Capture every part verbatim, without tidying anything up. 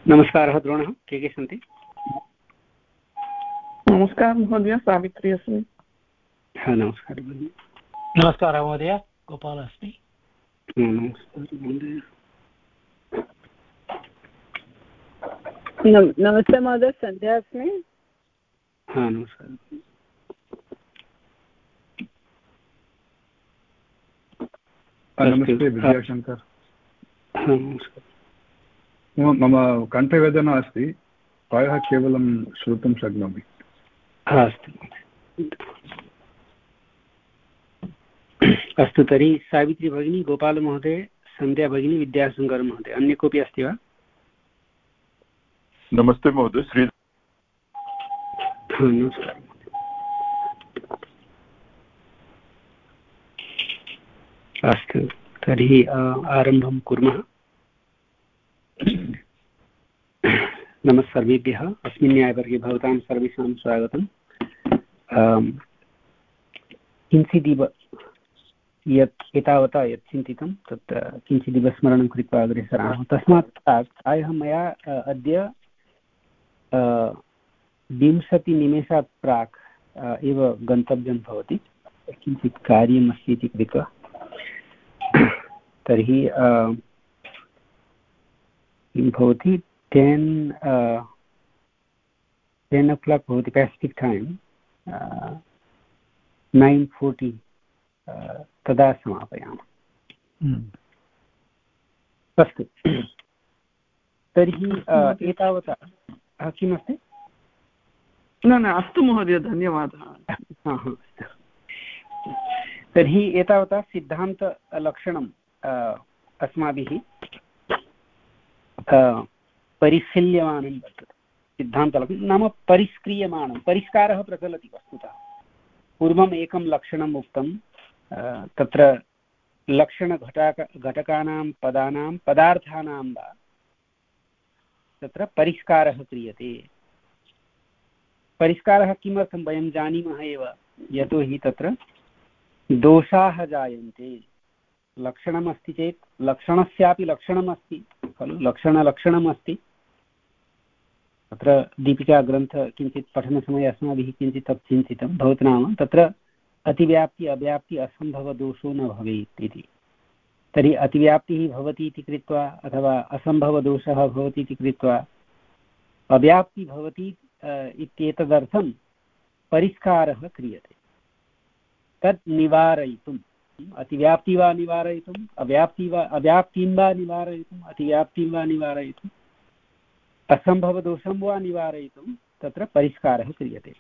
नमस्कारः द्रोणः, के के सन्ति? नमस्कारः महोदय, सावित्री अस्मि। हा, नमस्कारः भगिनि। नमस्कारः महोदय, गोपालः अस्मि। नमस्कारः महोदय। नमस्ते महोदय, सन्ध्या अस्मि। हा, नमस्कारः। नमस्ते विद्याशङ्कर। हा, नमस्कारः। मम कण्ठवेदना अस्ति, प्रायः केवलं श्रोतुं शक्नोमि। अस्तु अस्तु, तर्हि सावित्री भगिनी, गोपालमहोदय, सन्ध्या भगिनी, विद्याशङ्कर महोदय, अन्य कोऽपि अस्ति वा? नमस्ते महोदय, श्री नमस्कारः। अस्तु, तर्हि आरम्भं कुर्मः। नमः सर्वेभ्यः। अस्मिन् न्यायवर्गे भवतां सर्वेषां स्वागतम्। किञ्चिदिव यत् एतावता यत् चिन्तितं तत् किञ्चिदिव स्मरणं कृत्वा अग्रेसरामः। तस्मात् प्रायः मया अद्य विंशतिनिमेषात् प्राक् एव गन्तव्यं भवति, किञ्चित् कार्यमस्ति इति कृत्वा। तर्हि किं भवति, टेन् टेन् ओ क्लाक् भवति पेसिफिक् टैम्, नैन् फोर्टि तदा समापयामः। अस्तु, तर्हि एतावता किमस्ति? न न अस्तु महोदय, धन्यवादः। तर्हि एतावता सिद्धान्तलक्षणम् अस्माभिः परिशील्यमानं वर्तते। सिद्धान्तलक्षणं नाम परिष्क्रियमाणं, परिष्कारः प्रचलति वस्तुतः। पूर्वम् एकं लक्षणम् उक्तं, तत्र लक्षणघटक घटकानां पदानां पदार्थानां वा तत्र परिष्कारः क्रियते। परिष्कारः किमर्थं वयं जानीमः एव, यतोहि तत्र दोषाः जायन्ते। लक्षणमस्ति चेत् लक्षणस्यापि लक्षणमस्ति खलु, लक्षणलक्षणमस्ति। तत्र दीपिकाग्रन्थ किञ्चित् पठनसमये अस्माभिः किञ्चित् तत् चिन्तितं भवति, नाम तत्र अतिव्याप्ति अव्याप्ति असम्भवदोषो न भवेत् इति। तर्हि अतिव्याप्तिः भवति इति कृत्वा अथवा असम्भवदोषः भवति इति कृत्वा अव्याप्तिः भवति इत्येतदर्थं परिष्कारः क्रियते। तत् निवारयितुम्, अतिव्याप्ति वा निवारयितुम्, अव्याप्ति वा अव्याप्तिं वा निवारयितुम्, अतिव्याप्तिं वा निवारयितुम्, असम्भवदोषं वा निवारयितुं तत्र परिष्कारः क्रियते।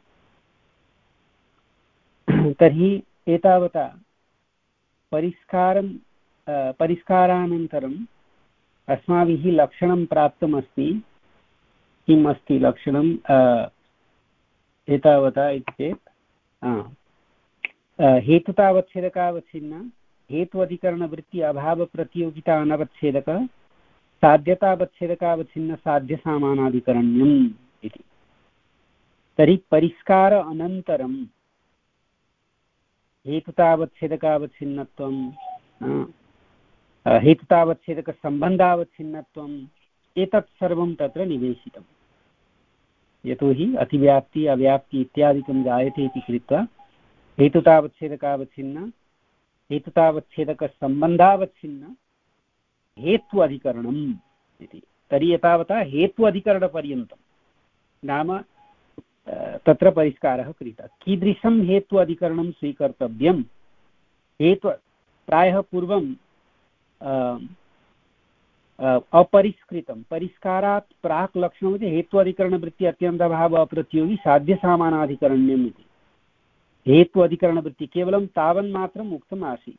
तर्हि एतावता परिष्कारं परिष्कारानन्तरम् अस्माभिः लक्षणं प्राप्तमस्ति। किम् अस्ति लक्षणं? एतावता इति चेत् हेतुतावच्छेदकावच्छिन्न, हेतु अधिकरणवृत्ति अभाव प्रतियोगिता अनवच्छेदक, साध्यतावच्छेदकावच्छिन्न साध्यसामानाधिकरण्यम् इति। तर्हि परिष्कार अनन्तरं हेतुतावच्छेदकावच्छिन्नत्वं, हेतुतावच्छेदकसम्बन्धावच्छिन्नत्वम्, एतत् सर्वं तत्र निवेशितं। यतोहि अतिव्याप्ति अव्याप्ति इत्यादिकं जायते इति कृत्वा हेतुतावच्छेदकावच्छिन्न, हेतुतावच्छेदकसम्बन्धावच्छिन्न, हेतु अधिकरणम् इति। तर्हि एतावता हेतु अधिकरणपर्यन्तं नाम तत्र परिष्कारः क्रियते। कीदृशं हेतु अधिकरणं स्वीकर्तव्यं? हेतु प्रायः पूर्वं अपरिष्कृतं, परिष्कारात् प्राक् लक्षणमिति हेतु अधिकरणवृत्ति अत्यन्तभाव अप्रतियोगी साध्यसामानाधिकरण्यम् इति। हेतु अधिकरणवृत्ति केवलं तावन्मात्रम् उक्तम् आसीत्।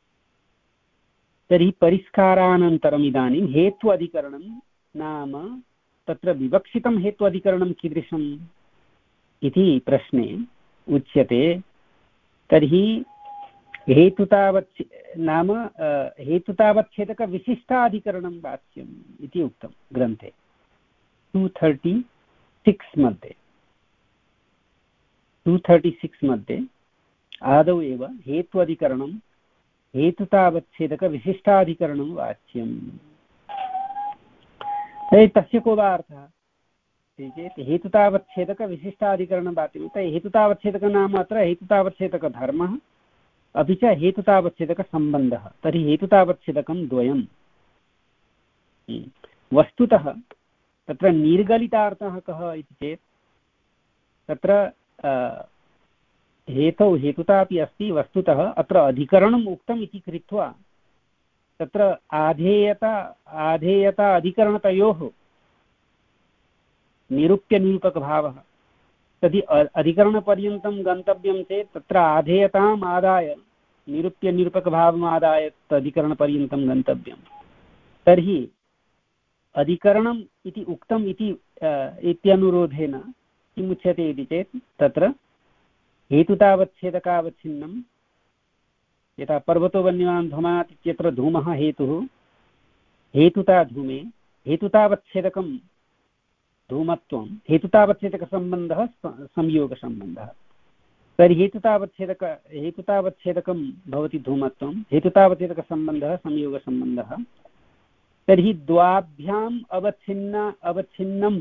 तर्हि परिष्कारानन्तरम् इदानीं हेतु अधिकरणं नाम तत्र विवक्षितं हेतु अधिकरणं कीदृशम् इति प्रश्ने उच्यते। तर्हि हेतुतावच्छे नाम हेतुतावच्छेदकविशिष्टाधिकरणं वाच्यम् इति उक्तं ग्रन्थे टु थर्टि सिक्स् मध्ये। टु थर्टि सिक्स् मध्ये आदौ एव हेतु अधिकरणं हेतुतावच्छेदकविशिष्टाधिकरणं वाच्यम्। तर्हि तस्य को वा अर्थः इति चेत् हेतुतावच्छेदकविशिष्टाधिकरणबाध्यते। तर्हि हेतुतावच्छेदकः नाम अत्र हेतुतावच्छेदकधर्मः अपि च हेतुतावच्छेदकसम्बन्धः। तर्हि हेतुतावच्छेदकं द्वयं। वस्तुतः तत्र निर्गलितार्थः कः इति चेत् तत्र हेतौ हेतुता अपि अस्ति। वस्तुतः अत्र अधिकरणम् उक्तम् इति कृत्वा तत्र आधेयता आधेयता अधिकरणतयोः निरूप्यनिरूपकभावः। तर्हि अधिकरणपर्यन्तं गन्तव्यं चेत् तत्र आधेयताम् आदाय निरूप्यनिरूपकभावम् आदाय तदधिकरणपर्यन्तं गन्तव्यं। तर्हि अधिकरणम् इति उक्तम् इति इत्यनुरोधेन किम् उच्यते इति चेत् तत्र हेतुतावच्छेदकावच्छिन्नं यथा पर्वतो वन्यमान् धूमात् इत्यत्र धूमः हेतुः। हेतुता धूमे हेतुतावच्छेदकं धूमत्वं हेतुतावच्छेदकसम्बन्धः संयोगसम्बन्धः। तर्हि हेतुतावच्छेदक हेतुतावच्छेदकं भवति धूमत्वं, हेतुतावच्छेदकसम्बन्धः संयोगसम्बन्धः। तर्हि द्वाभ्याम् अवच्छिन्न अवच्छिन्नं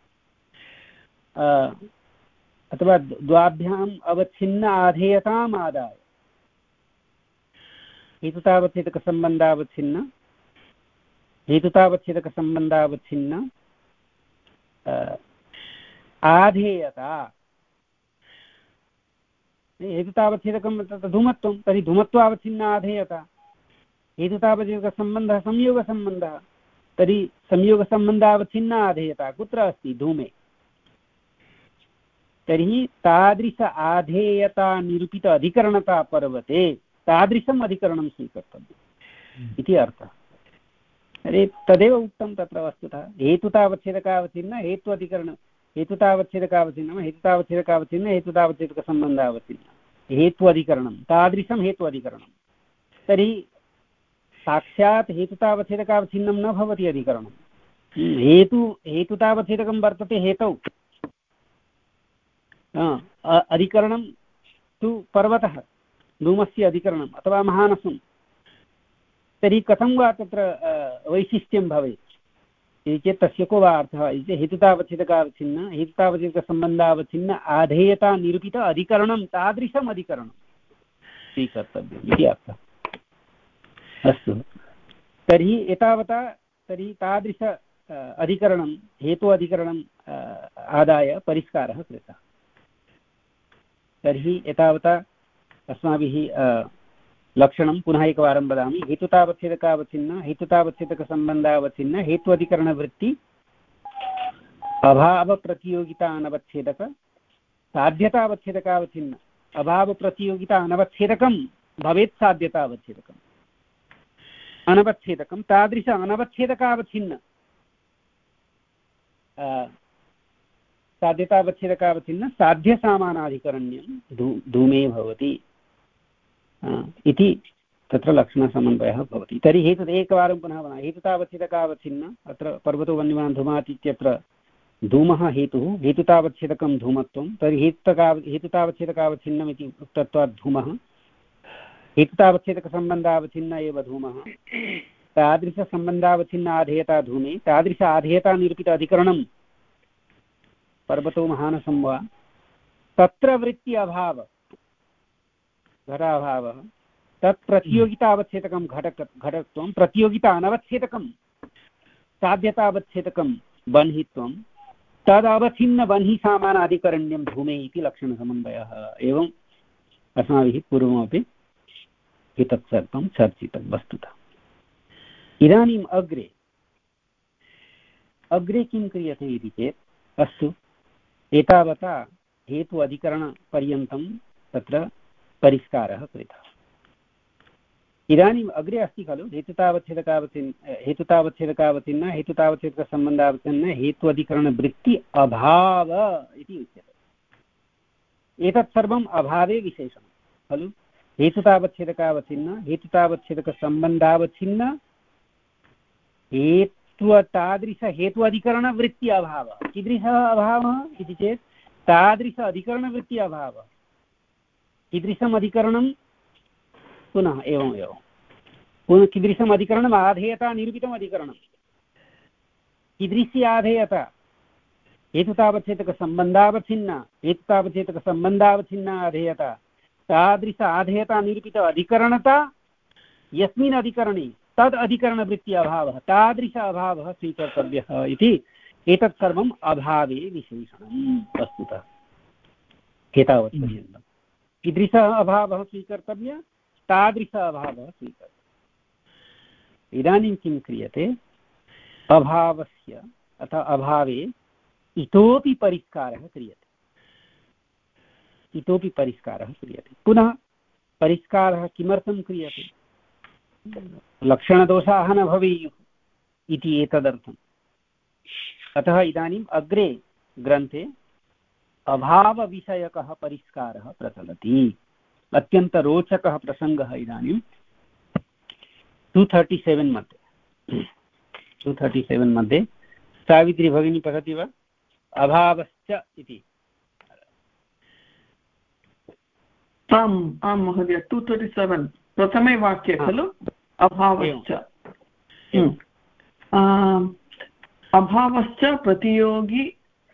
अथवा द्वाभ्याम् अवच्छिन्न आधेयताम् आदाय हेतुतावच्छेदकसम्बन्धावच्छिन्न हेतुतावच्छेदकसम्बन्धावच्छिन्न आधेयता। हेतुतावच्छेदकं तत्र धूमत्वं, तर्हि धूमत्वावच्छिन्न आधेयता। हेतुतावच्छेदकसम्बन्धः संयोगसम्बन्धः, तर्हि संयोगसम्बन्धावच्छिन्न आधेयता कुत्र अस्ति? धूमे। तर्हि तादृश आधेयता निरूपित अधिकरणता पर्वते तादृशम् अधिकरणं स्वीकर्तव्यम् इति अर्थः। अरे तदेव उक्तं तत्र वस्तुतः हेतुतावच्छेदकावच्छिन्न हेत्वधिकरण हेतुतावच्छेदकावच्छिन्नं हेतुतावच्छेदकावच्छिन्न हेतुतावच्छेदकसम्बन्धावच्छिन्न हेत्वधिकरणं तादृशं हेत्वधिकरणं। तर्हि साक्षात् हेतुतावच्छेदकावच्छिन्नं न भवति अधिकरणं। हेतु हेतुतावच्छेदकं वर्तते हेतौ, अधिकरणं तु पर्वतः धूमस्य अधिकरणम् अथवा महानसं। तर्हि कथं वा तत्र वैशिष्ट्यं भवेत् इति चेत् तस्य को वा अर्थः इति चेत् हेतुतावच्छेदकावच्छिन्न हेतुतावच्छेदकसम्बन्धावच्छिन्न आधेयता निरूपित अधिकरणं तादृशम् अधिकरणं स्वीकर्तव्यम् इति अर्थः। अस्तु, तर्हि एतावता तर्हि तादृश अधिकरणं हेतु अधिकरणम् आदाय परिष्कारः कृतः। तर्हि एतावता अस्माभिः लक्षणं पुनः एकवारं वदामि। हेतुतावच्छेदकावच्छिन्न हेतुतावच्छेदकसम्बन्धावच्छिन्न हेत्वधिकरणवृत्ति अभावप्रतियोगिता अनवच्छेदक साध्यतावच्छेदकावच्छिन्न अभावप्रतियोगिता अनवच्छेदकं भवेत्। साध्यतावच्छेदकम् अनवच्छेदकं तादृश अनवच्छेदकावच्छिन्न साध्यतावच्छेदकावच्छिन्न साध्यसामानाधिकरण्यं धू धूमे भवति इति तत्र लक्षणसमन्वयः भवति। तर्हि हेतु एकवारं पुनः वदामि। हेतुतावच्छेदकावच्छिन्न अत्र पर्वतो वन्यमान् धूमात् इत्यत्र धूमः हेतुः, हेतुतावच्छेदकं धूमत्वं। तर्हि हेतुतका हेतुतावच्छेदकावच्छिन्नम् इति उक्तत्वात् धूमः हेतुतावच्छेदकसम्बन्धावच्छिन्न एव धूमः। तादृशसम्बन्धावच्छिन्न आधेयता धूमे तादृश आधेयता निरूपित अधिकरणं पर्वतो महानसं वा तत्र वृत्ति अभाव घटाभावः तत् प्रतियोगितावच्छेदकं घटक घटत्वं प्रतियोगिता अनवच्छेदकं साध्यतावच्छेदकं बन्हित्वं तदवच्छिन्न बन्हिसामानाधिकरण्यं धूमे इति लक्षणसमन्वयः। एवम् अस्माभिः पूर्वमपि एतत् सर्वं चर्चितं वस्तुतः। इदानीम् अग्रे अग्रे किं क्रियते इति चेत् अस्तु एतावता हेतु अधिकरणपर्यन्तं तत्र परिष्कारः कृतः। इदानीम् अग्रे अस्ति खलु हेतुतावच्छेदकावच्छिन्न हेतुतावच्छेदकावच्छिन्न हेतुतावच्छेदकसम्बन्धावच्छिन्न हेत्वधिकरणवृत्ति अभाव इति उच्यते। एतत् सर्वम् अभावे विशेषणं खलु। हेतुतावच्छेदकावच्छिन्न हेतुतावच्छेदकसम्बन्धावच्छिन्न हेत्व तादृश हेतु अधिकरणवृत्ति अभावः। कीदृशः अभावः इति चेत् तादृश अधिकरणवृत्ति अभावः। कीदृशम् अधिकरणं पुनः एवम् एवं पुनः कीदृशम् अधिकरणम् आधेयता निरूपितम् अधिकरणं। कीदृशी आधेयता हेतुतावच्छेदकसम्बन्धावच्छिन्ना हेतुतावच्छेदकसम्बन्धावच्छिन्ना आधेयता तादृश आधेयता निरूपित अधिकरणता यस्मिन् अधिकरणे तद् अधिकरणवृत्ति अभावः तादृश अभावः स्वीकर्तव्यः इति एतत् सर्वम् अभावे विशेषणं वस्तुतः एतावत् पर्यन्तं कीदृशः अभावः स्वीकर्तव्यः तादृश अभावः स्वीकर्तव्यः। इदानीं किं क्रियते अभावस्य अथ अभावे इतोपि परिष्कारः क्रियते इतोपि परिष्कारः क्रियते पुनः परिष्कारः किमर्थं क्रियते लक्षणदोषाः न भवेयुः इति एतदर्थम्। अतः इदानीम् अग्रे ग्रन्थे अभावविषयकः परिष्कारः प्रचलति। अत्यन्तरोचकः प्रसङ्गः इदानीं टु थर्टि सेवेन् मध्ये टु थर्टि सेवेन् मध्ये सावित्री भगिनी पठति वा? अभावश्च इति। आम् आं महोदय टु तर्टि सेवेन् प्रथमे वाक्ये खलु अभावश्च अभावश्च प्रतियोगी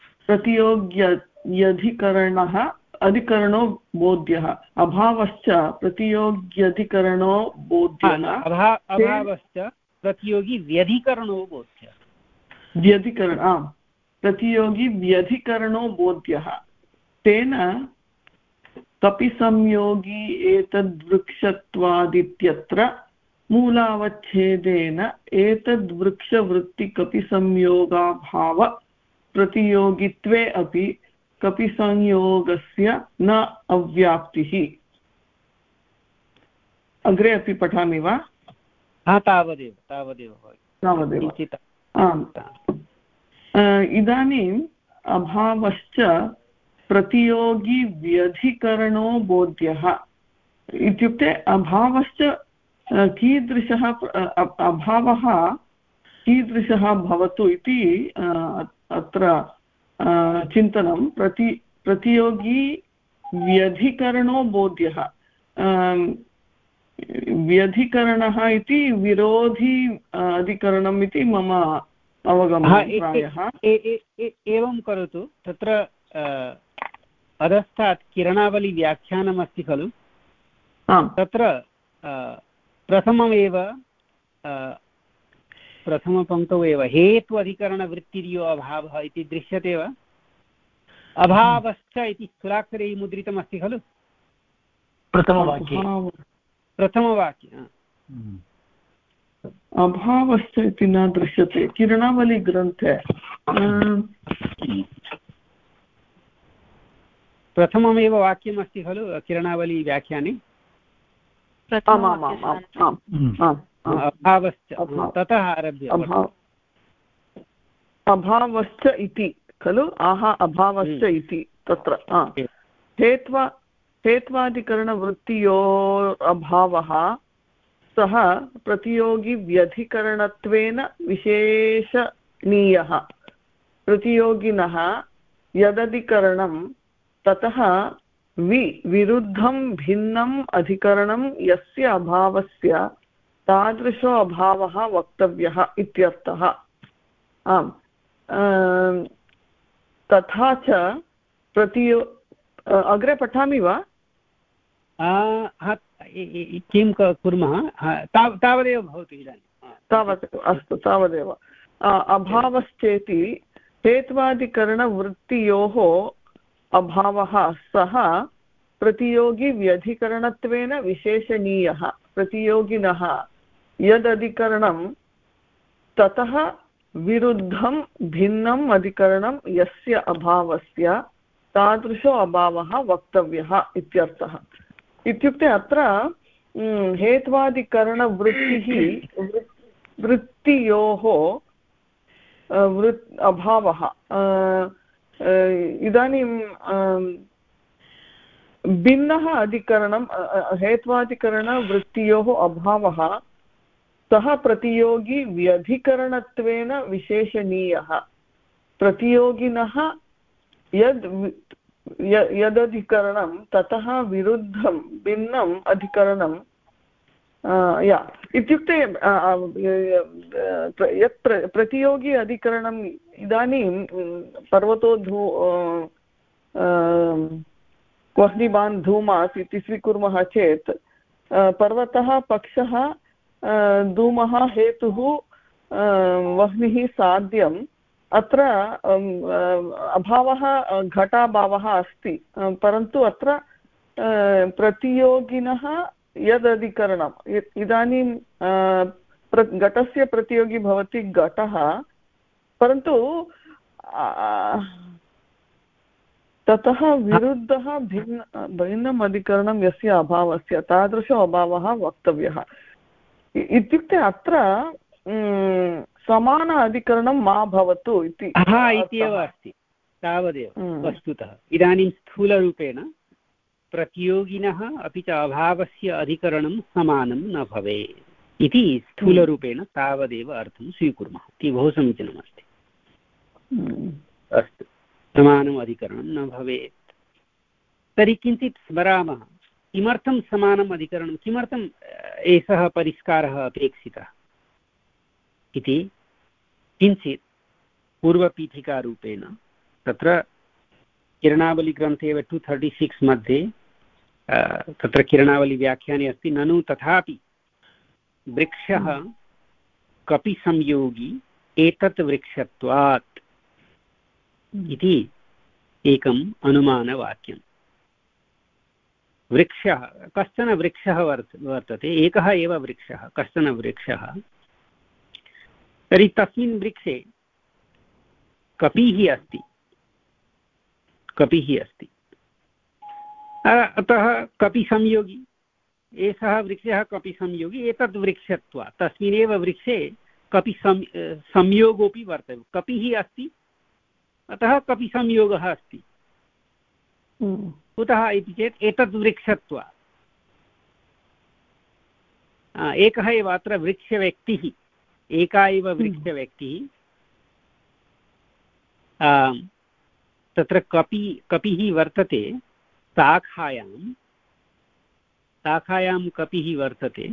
प्रतियोग्यधिकरणः अधिकरणो बोध्यः अभावश्च प्रतियोग्यधिकरणो बोध्यः अभावश्च प्रतियोगी व्यधिकरणो बोध्यः व्यधिकरण आम् प्रतियोगी व्यधिकरणो बोध्यः तेन कपिसंयोगी एतद्वृक्षत्वादित्यत्र मूलावच्छेदेन एतद्वृक्षवृत्तिकपिसंयोगाभाव प्रतियोगित्वे अपि कपिसंयोगस्य न अव्याप्तिः। अग्रे अपि पठामि वा? हा तावदेव तावदेव तावदेव आम्। इदानीम् अभावश्च प्रतियोगी व्यधिकरणो बोध्यः इत्युक्ते अभावश्च कीदृशः अभावः कीदृशः भवतु इति अत्र चिन्तनं प्रति प्रतियोगी व्यधिकरणो बोध्यः व्यधिकरणः इति विरोधी अधिकरणम् इति मम अवगमनं प्रायः। एवं करोतु तत्र अधस्तात् किरणावली व्याख्यानमस्ति खलु तत्र प्रथममेव प्रथमपङ्क्तौ एव हेतु अधिकरणवृत्तिर्यो अभावः इति दृश्यते वा? अभावश्च इति स्थूलाक्षरैः मुद्रितमस्ति खलु प्रथमवाक्ये प्रथमवाक्ये अभावश्च इति न दृश्यते किरणावली ग्रन्थे प्रथममेव वाक्यमस्ति खलु किरणावली व्याख्याने अभावश्च ततः आरभ्य अभावश्च इति खलु आहा अभावश्च इति तत्र हेत्वा हेत्वादिकरणवृत्तियोः अभावः सः प्रतियोगी व्यधिकरणत्वेन विशेषणीयः प्रतियोगिनः यदधिकरणं ततः वि विरुद्धं भिन्नम् अधिकरणं यस्य अभावस्य तादृशो अभावः वक्तव्यः इत्यर्थः। आम् तथा च प्रतियो अग्रे पठामि वा? किं कुर्मः तावदेव भवतु इदानीं तावत् अस्तु तावदेव अभावश्चेति हेत्वादिकरणवृत्तियोः अभावः सः प्रतियोगी व्यधिकरणत्वेन विशेषणीयः प्रतियोगिनः यदधिकरणं ततः विरुद्धं भिन्नम् अधिकरणं यस्य अभावस्य तादृशो अभावः वक्तव्यः इत्यर्थः। इत्युक्ते अत्र हेत्वादिकरणवृत्तिः वृत्तियोः वृत् अभावः इदानीं भिन्नः अधिकरणं हेत्वादिकरणवृत्तियोः अभावः सः प्रतियोगी व्यधिकरणत्वेन विशेषणीयः प्रतियोगिनः यद् यदधिकरणं ततः विरुद्धं भिन्नम् अधिकरणं या इत्युक्ते यत् प्रतियोगी अधिकरणम् इदानीं पर्वतो धू वह्निवान् धूमात् इति स्वीकुर्मः चेत् पर्वतः पक्षः धूमः हेतुः वह्निः साध्यम् अत्र अभावः घटाभावः अस्ति परन्तु अत्र प्रतियोगिनः यदधिकरणम् इदानीं घटस्य प्रतियोगी भवति घटः परन्तु ततः विरुद्धः भिन्न भिन्नम् अधिकरणं यस्य अभावस्य तादृश अभावः वक्तव्यः इत्युक्ते अत्र समान अधिकरणं मा भवतु इति इत्येव अस्ति तावदेव वस्तुतः इदानीं स्थूलरूपेण प्रतियोगिनः अपि च अभावस्य अधिकरणं समानं न भवेत् इति स्थूलरूपेण तावदेव अर्थं स्वीकुर्मः इति बहु समीचीनमस्ति अस्तु समानम् अधिकरणं न भवेत् तर्हि किञ्चित् स्मरामः किमर्थं समानम् अधिकरणं किमर्थम् एषः परिष्कारः अपेक्षितः इति किञ्चित् पूर्वपीठिकारूपेण तत्र किरणावलिग्रन्थे एव टु थर्टि सिक्स् मध्ये तत्र किरणावलिव्याख्याने अस्ति ननु तथापि वृक्षः कपि संयोगी एतत् वृक्षत्वात् इति एकम् अनुमानवाक्यम् वृक्षः कश्चन वृक्षः वर्त वर्तते एकः एव वृक्षः कश्चन वृक्षः तर्हि तस्मिन् वृक्षे कपिः अस्ति कपिः अस्ति अतः कपिसंयोगी एषः वृक्षः कपिसंयोगी एतद् वृक्षत्वात् तस्मिन्नेव वृक्षे कपि सं संयोगोऽपि वर्तते कपिः अस्ति अतः कपिसंयोगः अस्ति कुतः इति चेत् एतद् वृक्षत्वात् एकः एव अत्र वृक्षव्यक्तिः एका एव वृक्षव्यक्तिः तत्र कपि कपिः वर्तते शाखायां शाखायां कपिः वर्तते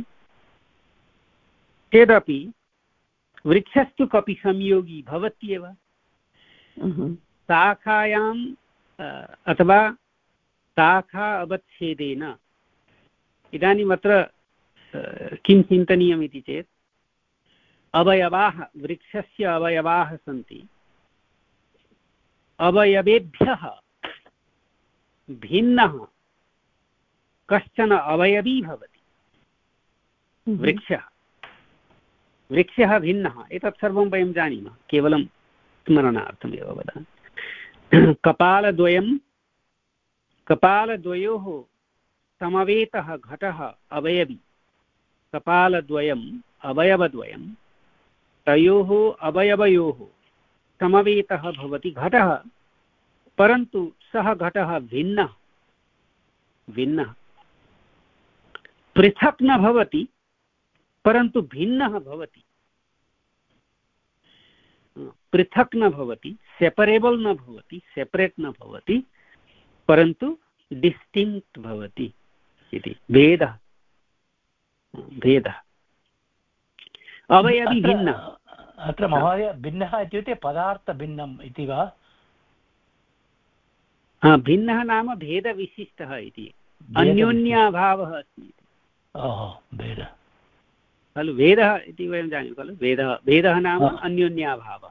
चेदपि वृक्षस्तु कपिसंयोगी भवत्येव शाखायां अथवा शाखा अवच्छेदेन इदानीम् अत्र किं चिन्तनीयमिति चेत् अवयवाः वृक्षस्य अवयवाः सन्ति अवयवेभ्यः भिन्नः कश्चन अवयवी भवति वृक्षः वृक्षः भिन्नः एतत् सर्वं वयं जानीमः केवलं स्मरणार्थमेव वदामि कपालद्वयं कपालद्वयोः समवेतः घटः अवयवी कपालद्वयम् अवयवद्वयं तयोः अवयवयोः समवेतः भवति घटः परन्तु सः घटः भिन्नः भिन्नः पृथक् न भवति परन्तु भिन्नः भवति पृथक् न भवति सेपरेबल् न भवति सेपरेट् न भवति परन्तु डिस्टिङ्क्ट् भवति इति भेदः भेदः अवयवी भिन्नः अत्र महोदय भिन्नः इत्युक्ते पदार्थभिन्नम् इति वा भिन्नः नाम भेदविशिष्टः इति अन्योन्याभावः अस्ति भेदः खलु भेदः इति वयं जानीमः खलु भेदः भेदः नाम अन्योन्याभावः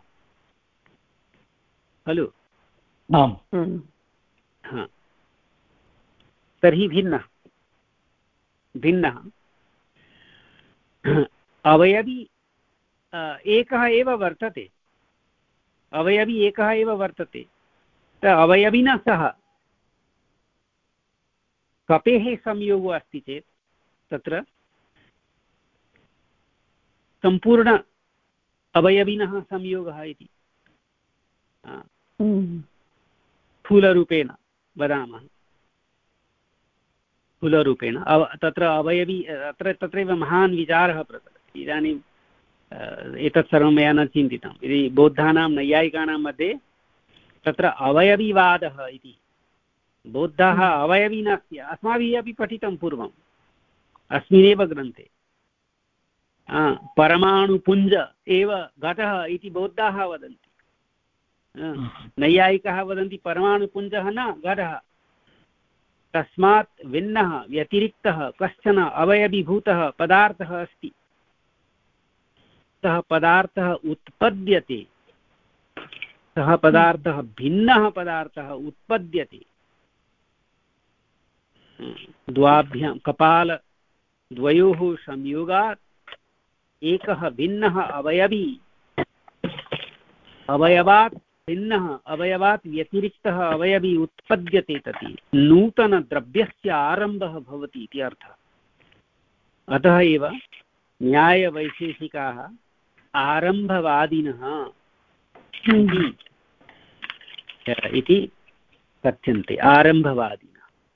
खलु आम् तर्हि भिन्नः भिन्नः अवयवी एकः एव वर्तते अवयवी एकः एव वर्तते अवयविना सह कपेः संयोगो अस्ति चेत् तत्र सम्पूर्ण अवयविनः संयोगः इति स्थूलरूपेण वदामः स्थूलरूपेण अव तत्र अवयवी अत्र तत्रैव महान् विचारः प्रचलति इदानीम् एतत् सर्वं मया न चिन्तितं यदि बौद्धानां नैयायिकानां मध्ये तत्र अवयवीवादः इति बौद्धाः अवयवी नास्ति अस्माभिः अपि पठितं पूर्वम् अस्मिन्नेव ग्रन्थे परमाणुपुञ्ज एव घटः इति बौद्धाः वदन्ति। नैयायिकाः वदन्ति परमाणुपुञ्जः न घटः, तस्मात् भिन्नः व्यतिरिक्तः कश्चन अवयवीभूतः पदार्थः अस्ति, सः पदार्थः उत्पद्यते, सः पदार्थः भिन्नः पदार्थः उत्पद्यते। द्वाभ्यां कपालद्वयोः संयोगात् एकः भिन्नः अवयवी अवयवात् भिन्नः अवयवात् व्यतिरिक्तः अवयवी उत्पद्यते तति नूतनद्रव्यस्य आरम्भः भवति इति अर्थः। अतः एव न्यायवैशेषिकाः आरम्भवादिनः इति कथ्यन्ते। आरम्भवादिनः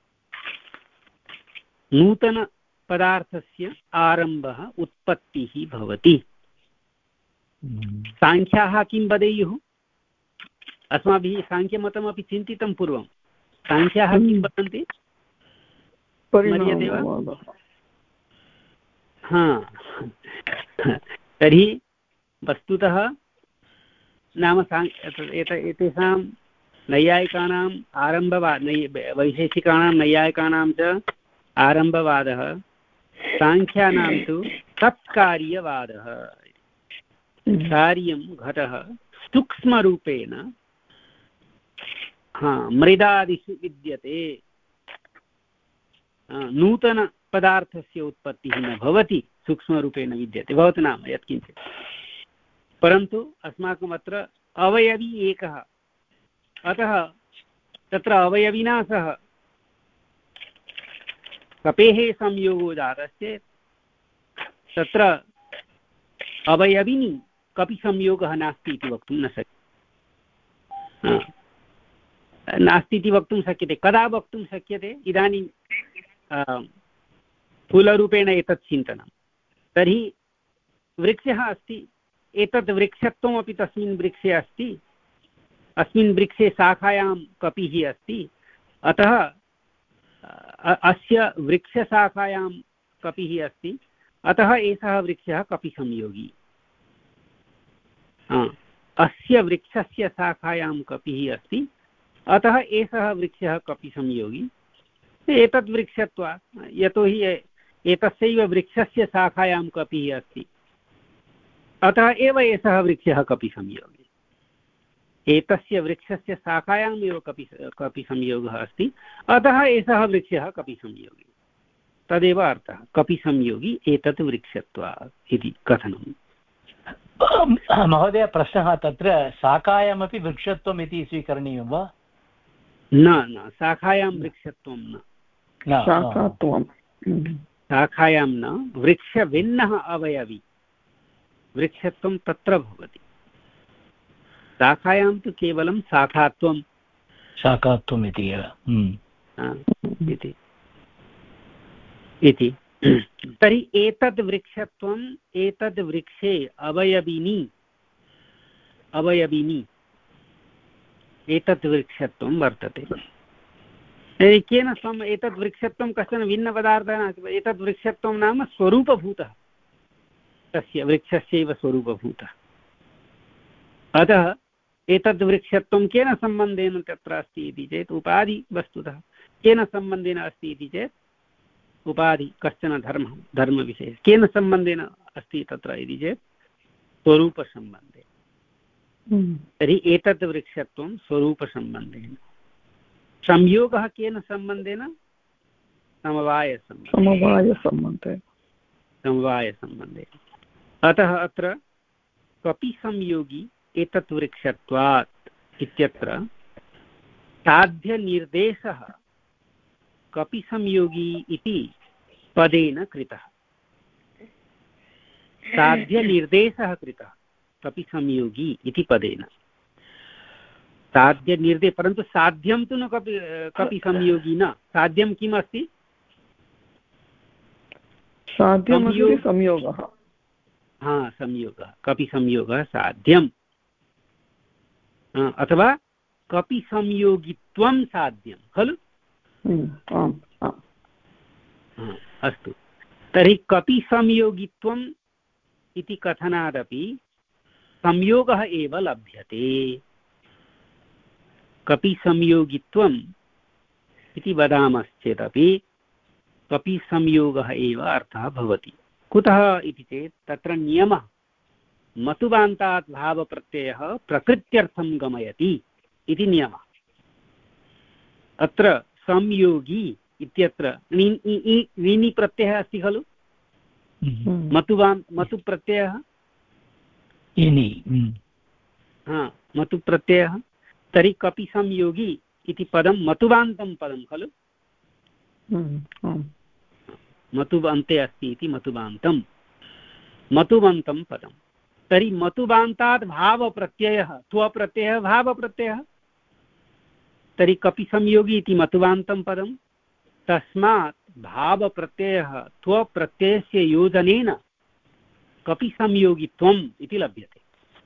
नूतनपदार्थस्य आरम्भः उत्पत्तिः भवति। साङ्ख्याः किं वदेयुः? अस्माभिः साङ्ख्यमतमपि चिन्तितं पूर्वं। साङ्ख्याः किं वदन्ति? स्मर्यते वा? हा तर्हि वस्तुतः नाम एतेषां नैयायिकानाम् आरम्भवाद वैशेषिकाणां नैयायिकानां च आरम्भवादः, साङ्ख्यानां तु तत्कार्यवादः। कार्यं घटः सूक्ष्मरूपेण हा मृदादिषु विद्यते, नूतनपदार्थस्य उत्पत्तिः न भवति, सूक्ष्मरूपेण विद्यते भवतु नाम यत्किञ्चित्। परन्तु अस्माकम् अत्र अवयवी एकः, अतः तत्र अवयविना सह कपेः संयोगो जातश्चेत् तत्र अवयविनी कपि संयोगः नास्ति इति वक्तुं न शक्यते। नास्ति इति वक्तुं शक्यते। कदा वक्तुं शक्यते? इदानीं स्थूलरूपेण एतत् चिन्तनं, तर्हि वृक्षः अस्ति, एतद् वृक्षत्वमपि तस्मिन् वृक्षे अस्ति, अस्मिन् वृक्षे शाखायां कपिः अस्ति, अतः अस्य वृक्षशाखायां कपिः अस्ति, अतः एषः वृक्षः कपिसंयोगी। अस्य वृक्षस्य शाखायां कपिः अस्ति, अतः एषः वृक्षः कपिसंयोगी। एतद् वृक्षत्वात्, यतोहि एतस्यैव वृक्षस्य शाखायां कपिः अस्ति, अतः एव एषः वृक्षः कपिसंयोगी। एतस्य वृक्षस्य शाखायाम् एव कपि कपिसंयोगः अस्ति, अतः एषः वृक्षः कपिसंयोगी। तदेव अर्थः, कपिसंयोगी एतत् वृक्षत्वात् इति कथनम्। महोदय, प्रश्नः तत्र शाखायामपि वृक्षत्वम् इति स्वीकरणीयं वा? न न शाखायां वृक्षत्वं न, शाखात्वं शाखायां न, वृक्षभिन्नः अवयवी वृक्षत्वं तत्र भवति। शाखायां तु केवलं शाखात्वं शाखात्वम् इति एव इति इति तर्हि एतद् वृक्षत्वम् एतद् वृक्षे अवयविनी अवयविनी एतत् वृक्षत्वं वर्तते। केन सम एतद् वृक्षत्वं कश्चन भिन्नपदार्थः नास्ति, एतद् वृक्षत्वं नाम स्वरूपभूतः, तस्य वृक्षस्यैव स्वरूपभूतः। अतः एतद् वृक्षत्वं केन सम्बन्धेन तत्र अस्ति इति चेत् उपाधि, वस्तुतः केन सम्बन्धेन अस्ति इति चेत् उपाधि, कश्चन धर्मः, धर्मविषयः। केन सम्बन्धेन अस्ति तत्र इति चेत् स्वरूपसम्बन्धेन। तर्हि एतद् वृक्षत्वं स्वरूपसम्बन्धेन। संयोगः केन सम्बन्धेन? समवायसम्बन्धेन। समवायसम्बन्धेन समवायसम्बन्धेन। अतः अत्र कपिसंयोगी एतत् वृक्षत्वात् इत्यत्र साध्यनिर्देशः कपिसंयोगी इति पदेन कृतः। साध्यनिर्देशः कृतः कपिसंयोगी इति पदेन। साध्यनिर्देश, परन्तु साध्यं तु न कपि कपिसंयोगी न। साध्यं किम् अस्ति? संयोगः। हा, संयोगः, कपिसंयोगः साध्यम्, अथवा कपिसंयोगित्वं साध्यं खलु? अस्तु, तर्हि कपिसंयोगित्वं इति कथनादपि संयोगः एव लभ्यते। कपि संयोगित्वम् इति वदामश्चेदपि कपि संयोगः एव अर्थः भवति। कुतः इति चेत् तत्र नियमः मतुबान्तात् भावप्रत्ययः प्रकृत्यर्थं गमयति इति नियमः। अत्र संयोगी इत्यत्र णिनि प्रत्ययः अस्ति खलु, मतुबान् मतुप्रत्ययः हा मतुप्रत्ययः, तर्हि कपि संयोगी इति पदं मतुबान्तं पदं खलु, मतुबान्ते अस्ति इति मतुबान्तं मतुबन्तं पदं। तर्हि मतुबान्तात् भावप्रत्ययः त्वप्रत्ययः भावप्रत्ययः, तर्हि कपि संयोगी इति मतुबान्तं पदं। तस्मात् भावप्रत्ययः त्वप्रत्ययस्य योजनेन कपि संयोगित्वम् इति लभ्यते।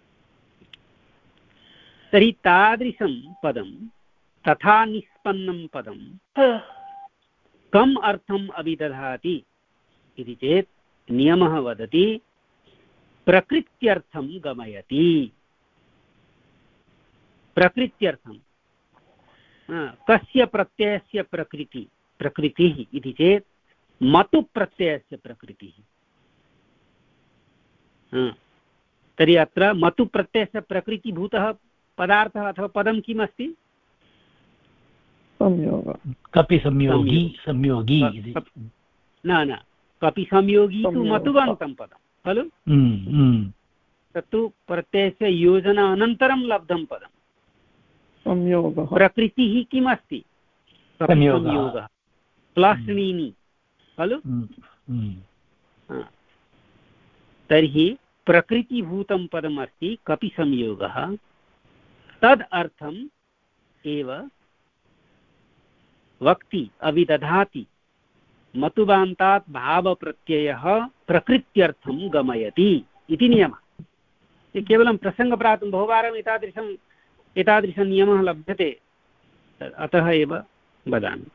तर्हि तादृशं पदं तथा निष्पन्नं पदं कम् अर्थम् अभिदधाति इति चेत् नियमः वदति प्रकृत्यर्थं गमयति। प्रकृत्यर्थं कस्य प्रत्ययस्य प्रकृति प्रकृतिः इति चेत् मतु प्रत्ययस्य प्रकृतिः। तर्हि अत्र मतु प्रत्ययस्य प्रकृतिभूतः पदार्थः अथवा पदं किम् अस्ति? कपि संयोगी संयोगी न न कपि संयोगी तु मतुबन्तं पदं खलु, तत्तु प्रत्ययस्य योजना अनन्तरं लब्धं पदं। संयोगः प्रकृतिः किम् अस्ति? संयोगः प्लस् णीनि खलु। तर्हि प्रकृतिभूतं पदम् अस्ति कपि संयोगः, तद् अर्थम् एव वक्ति अविदधाति मतुबान्तात् भावप्रत्ययः प्रकृत्यर्थं गमयति इति नियमः। केवलं प्रसङ्गप्राप्तं बहुवारम् एतादृशम् एतादृशनियमः लभ्यते, अतः एव वदामि।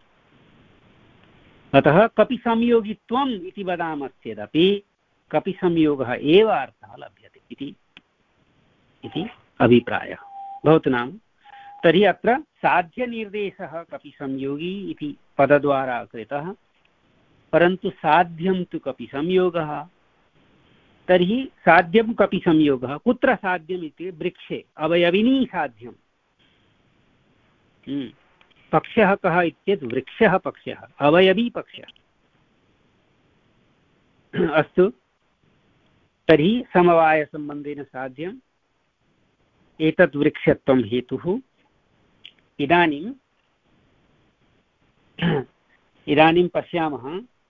अतः कपि संयोगित्वम् इति वदामश्चेदपि कपि संयोगः एव अर्थः लभ्यते इति इति अभिप्रायः भवतु नाम। तर्हि अत्र साध्यनिर्देशः कपि संयोगी इति पदद्वारा कृतः, परन्तु साध्यं तु कपि संयोगः। तर्हि साध्यं कपि संयोगः कुत्र साध्यम् इति वृक्षे अवयविनी साध्यं। पक्षः कः इत्येतत् वृक्षः पक्षः अवयवी पक्षः। अस्तु, तर्हि समवायसम्बन्धेन साध्यम् एतत् वृक्षत्वं हेतुः। इदानीं इदानीं पश्यामः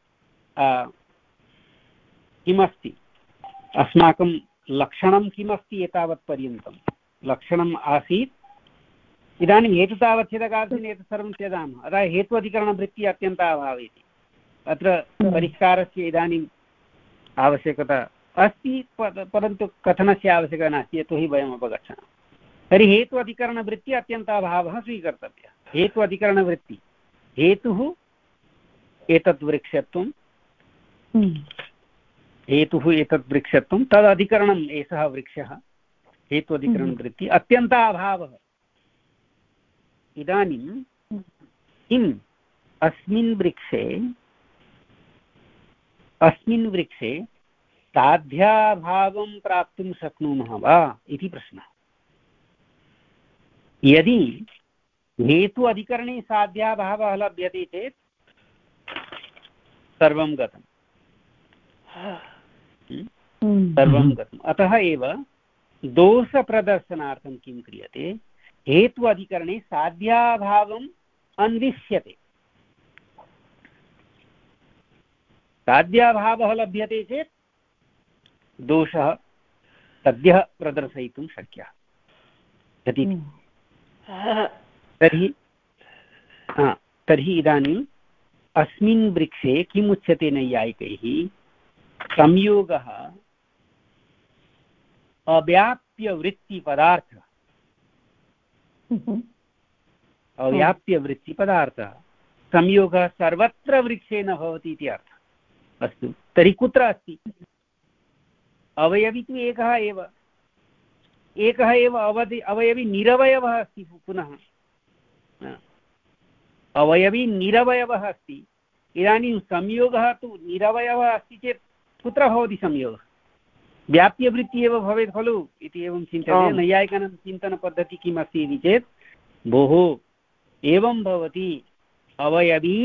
किमस्ति अस्माकं लक्षणं किमस्ति। एतावत्पर्यन्तं लक्षणम् आसीत्। इदानीं हेतुतावच्छेदकार्थिन एतत् सर्वं त्यजामः। अतः हेत्वधिकरणवृत्तिः अत्यन्ताभावः इति अत्र परिष्कारस्य इदानीम् आवश्यकता अस्ति, परन्तु कथनस्य आवश्यकता नास्ति, यतोहि वयम् अवगच्छामः। तर्हि हेतु अधिकरणवृत्तिः अत्यन्ताभावः स्वीकर्तव्यः। हेतु अधिकरणवृत्तिः हेतुः एतत् वृक्षत्वं, हेतुः एतत् वृक्षत्वं, तदधिकरणम् एषः वृक्षः, हेतु अधिकरणवृत्तिः अत्यन्ताभावः। इदानीं किम् अस्मिन् वृक्षे अस्मिन् वृक्षे साध्याभावं प्राप्तुं शक्नुमः वा इति प्रश्नः। यदि हेतु अधिकरणे साध्याभावः लभ्यते चेत् सर्वं गतं, सर्वं गतम्। अतः एव दोषप्रदर्शनार्थं किं क्रियते, हेतु अधिकरणे साध्याभावम् अन्विष्यते। साध्याभावः लभ्यते चेत् दोषः सद्यः प्रदर्शयितुं शक्यः। तर्हि तर्हि इदानीम् अस्मिन् वृक्षे किम् उच्यते नैयायिकैः, संयोगः अव्याप्यवृत्तिपदार्थः, अव्याप्यवृत्तिपदार्थः। संयोगः सर्वत्र वृक्षे न भवति इति अर्थः। अस्तु, तर्हि कुत्र अस्ति? अवयवी तु एकः एव एकः एव अवधि अवयवी निरवयवः अस्ति पुनः अवयवी निरवयवः अस्ति। इदानीं संयोगः तु निरवयवः अस्ति चेत् कुत्र भवति संयोगः? व्याप्यवृत्तिः एव भवेत् खलु इति एवं चिन्त्यते। नैयायिकानां चिन्तनपद्धतिः किम् अस्ति इति चेत् भोः एवं भवति अवयवी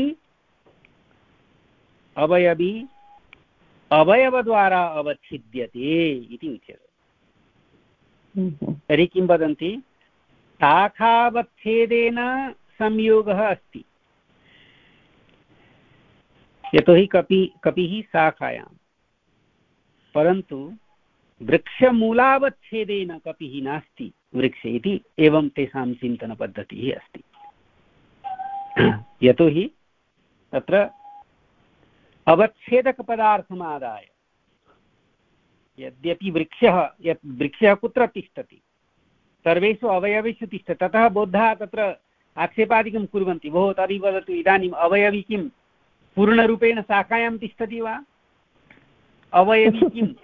अवयवी अवयवद्वारा अवच्छिद्यते इति उच्यते। तर्हि किं वदन्ति? शाखावच्छेदेन संयोगः अस्ति। यतोहि कपि कपिः शाखायां, परन्तु वृक्षमूलावच्छेदेन कपिः नास्ति वृक्षे इति एवं तेषां चिन्तनपद्धतिः अस्ति। यतोहि तत्र अवच्छेदकपदार्थमादाय यद्यपि वृक्षः यत् वृक्षः कुत्र तिष्ठति सर्वेषु अवयवेषु तिष्ठति, ततः बौद्धाः तत्र आक्षेपादिकं कुर्वन्ति, भोः तर्हि वदतु इदानीम् अवयवी किं पूर्णरूपेण शाखायां तिष्ठति वा? अवयवी किम्?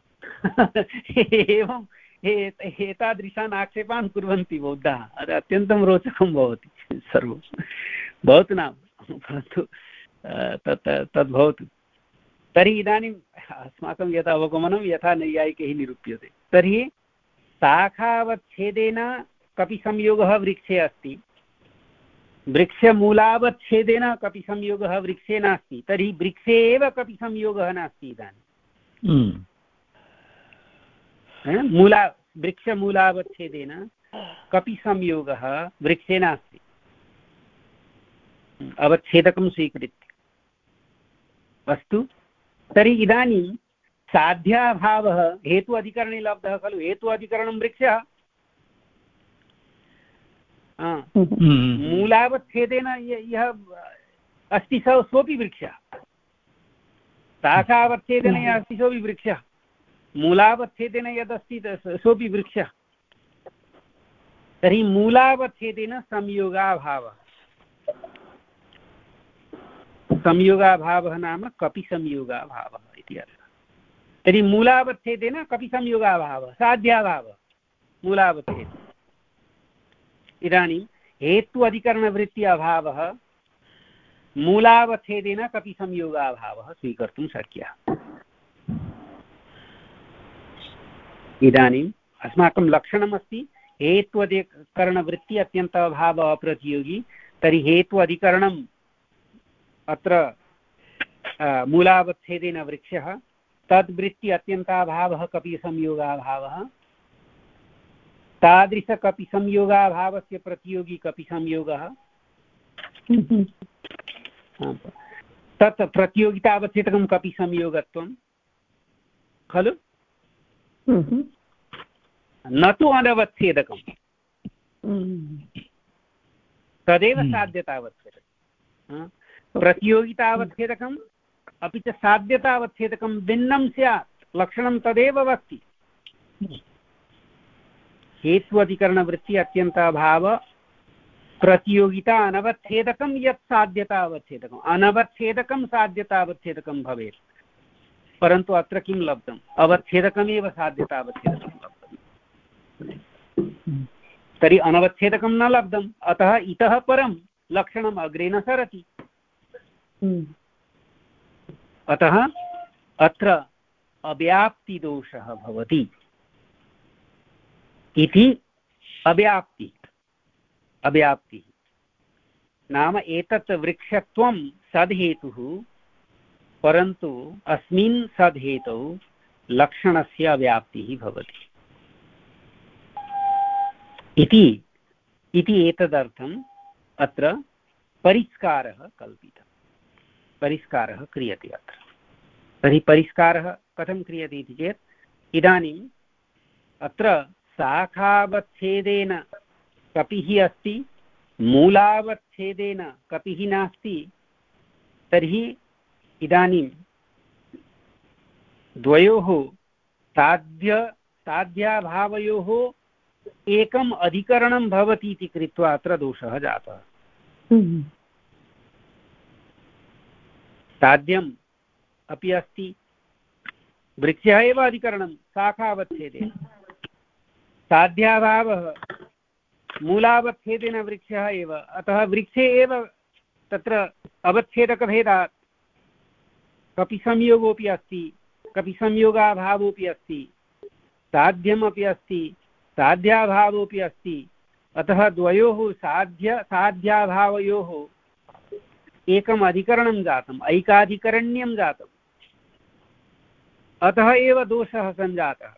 एवं एतादृशान् आक्षेपान् कुर्वन्ति बौद्धाः। अत्यन्तं रोचकं भवति सर्वं। भवतु नाम, परन्तु तत् तद्भवतु। तर्हि इदानीम् अस्माकं यत् अवगमनं यथा नैयायिकैः निरूप्यते, तर्हि शाखावच्छेदेन कपि संयोगः वृक्षे अस्ति, वृक्षमूलावच्छेदेन कपि संयोगः वृक्षे नास्ति, तर्हि वृक्षे एव कपि संयोगः नास्ति। इदानीं मूला वृक्षमूलावच्छेदेन कपि संयोगः वृक्षे नास्ति, अवच्छेदकं स्वीकृत्य। अस्तु, तर्हि इदानीं साध्याभावः हेतु अधिकरणे लब्धः खलु। हेतु अधिकरणं वृक्षः, मूलावच्छेदेन यः अस्ति स सोऽपि वृक्षः, शाखावच्छेदेन यः अस्ति सोऽपि वृक्षः, मूलावच्छेदेन यदस्ति सोऽपि वृक्षः। तर्हि मूलावच्छेदेन संयोगाभावः, संयोगाभावः नाम कपि संयोगाभावः इति अर्थः। तर्हि मूलावच्छेदेन कपि संयोगाभावः साध्याभावः मूलावच्छेदेन। इदानीं हेतु अधिकरणवृत्ति अभावः मूलावच्छेदेन कपि संयोगाभावः स्वीकर्तुं शक्यः। इदानीम् अस्माकं लक्षणमस्ति हेतु अधिकरणवृत्ति अत्यन्त अभावः अप्रतियोगी। तर्हि हेतु अधिकरणम् अत्र मूलावच्छेदेन वृक्षः, तद्वृत्ति अत्यन्ताभावः कपि संयोगाभावः, तादृशकपि संयोगाभावस्य प्रतियोगी कपि संयोगः, तत् प्रतियोगितावच्छेदकं कपि संयोगत्वं खलु, न तु अनवच्छेदकं। तदेव साध्यतावच्छेदकं। प्रतियोगितावच्छेदकम् अपि च साध्यतावच्छेदकं भिन्नं स्यात्, लक्षणं तदेव वक्ति। हेतु अधिकरणवृत्ति अत्यन्ताभाव प्रतियोगिता अनवच्छेदकं यत् साध्यतावच्छेदकम्, अनवच्छेदकं साध्यतावच्छेदकं भवेत्, परन्तु अत्र किं लब्धम्? अवच्छेदकमेव साध्यतावच्छेदकं लब्धम्। तर्हि अनवच्छेदकं न लब्धम्, अतः इतः परं लक्षणम् अग्रे न सरति। अतः अत्र अव्याप्तिदोषः भवति इति। अव्याप्ति अव्याप्तिः नाम एतत् वृक्षत्वं सद्हेतुः, परन्तु अस्मिन् सद्हेतौ लक्षणस्य अव्याप्तिः भवति इति इति एतदर्थम् अत्र परिष्कारः कल्पितः, परिष्कारः क्रियते अत्र। तर्हि परिष्कारः कथं क्रियते इति चेत्, इदानीम् अत्र शाखावच्छेदेन कपिः अस्ति, मूलावच्छेदेन कपिः नास्ति, तर्हि इदानीं द्वयोः साध्य साध्याभावयोः एकम् अधिकरणं भवति इति कृत्वा अत्र दोषः जातः। साध्यम् अपि अस्ति, वृक्षः एव अधिकरणं शाखावच्छेदेन, साध्याभावः मूलावच्छेदेन वृक्षः एव, अतः वृक्षे एव तत्र अवच्छेदकभेदात् कपि संयोगोऽपि अस्ति, कपि संयोगाभावोऽपि अस्ति, साध्यमपि अस्ति, साध्याभावोऽपि अस्ति, अतः द्वयोः साध्य साध्याभावयोः एकम् अधिकरणं जातम्, ऐकाधिकरण्यं जातम्, अतः एव दोषः सञ्जातः